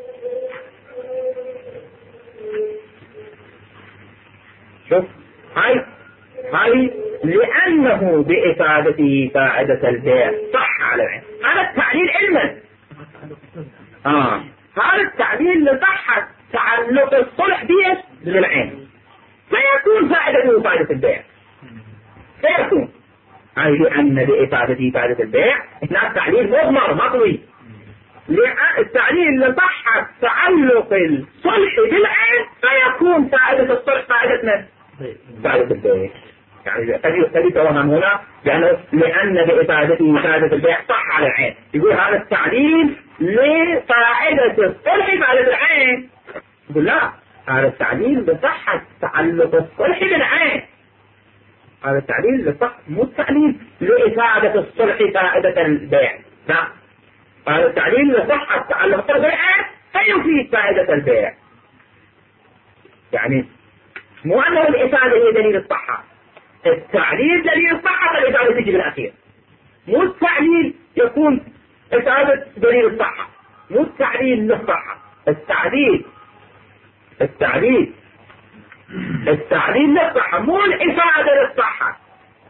شوف هاي هاي لأنه بإفادته فائدة البيع صح على العين هذا التعليل علما آه هذا التعليل لصحة تعلق الصلح بيش بالعين فيكون فائدته فائدة البيع سيكون أي لأن بإفادته فائدة البيع هناك تعليل مضمر مطوي التعليل لصحة تعلق الصلح بالعين فيكون فائدة الصلح فائدة من؟ فائدة البيع يعني تجد توهم هنا لأنه لأن بإفادته فائدة البيع صح على العين يقول هذا التعليل لفائدة الصلح فائدة العين يقول لا هذا التعليل لصحة تعلق الصلح بالعين هذا التعليل لصح مو التعليل لإفادة الصلح فائدة البيع لا هذا التعليل لصحة تعلق الصلح بالعين فيفيد فائدة البيع يعني مو أنه الإفادة هي دليل الصحة التعليل دليل الصحة فالإفادة تجي بالأخير مو التعليل يكون إفادة دليل الصحة مو التعليل للصحة التعليل التعليل التعليل للصحة مو الإفادة للصحة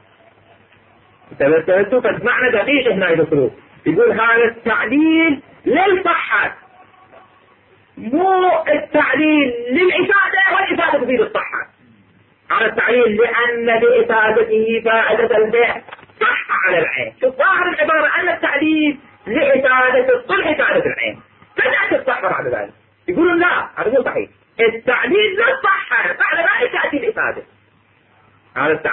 تبتلتوا فالمعنى دقيق هنا يذكروه يقول هذا التعليل للصحة مو التعليل للإفادة والإفادة تفيد الصحة على التعليل لأن بإفادته فائدة البيع صح على العين شوف ظاهر العبارة أن التعليل لإفادة الصلح فائدة العين فتأتي الصحة بعد ذلك يقولون لا هذا مو صحيح التعليل للصحة بعد ذلك تأتي الإفادة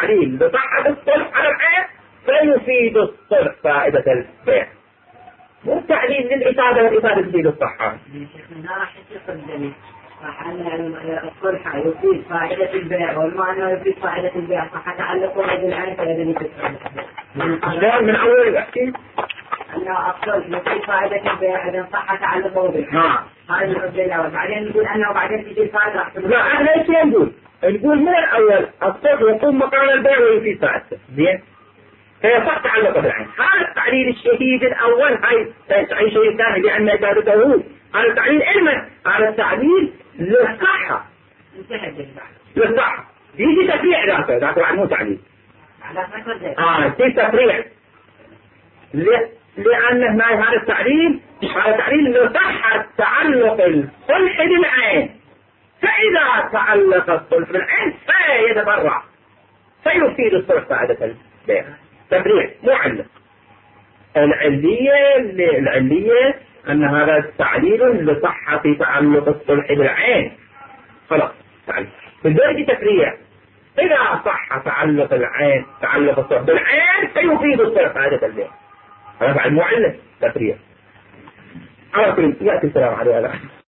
التعليل لصحة الصلح على العين فيفيد الصلح فائدة البيع. مو التعليل للإفادة والإفادة تفيد الصحة. لا راح يصير الصلح يفيد فائدة البيع والمعنى يفيد فائدة البيع صح تعلقه بالعين فإذا يفيد شلون من أول أحكي؟ أنه الصلح يفيد فائدة البيع إذا صح تعلقه بالعين. نعم. هذا الرجل الأول بعدين نقول أنه بعدين تجي الفائدة راح تقول. لا احنا ايش نقول؟ نقول من الأول الصلح يقوم مقام البيع ويفيد فائدته. زين؟ فيصح تعلقه بالعين. هذا التعليل الشديد الأول هاي أي شيء ثاني لأن إفادته هو. هذا التعليل علما هذا التعليل للصحة. للصحة. يجي تفريع ذاته ذاته بعد مو تعليل. آه يجي تفريع. لأن هنا هذا التعليل هذا التعليل لصحة تعلق الصلح بالعين. فإذا تعلق الصلح بالعين فيتبرع فيفيد الصلح فائدة البيع. تفريع مو علة. العلية العلية أن هذا التعليل لصحة تعلق الصلح بالعين. خلاص تعليل. بالدرجة تفريع إذا صح تعلق العين تعلق الصلح بالعين فيفيد الصلح فائدة البيع. هذا بعد مو علة تفريع. على كل يأتي الكلام على هذا.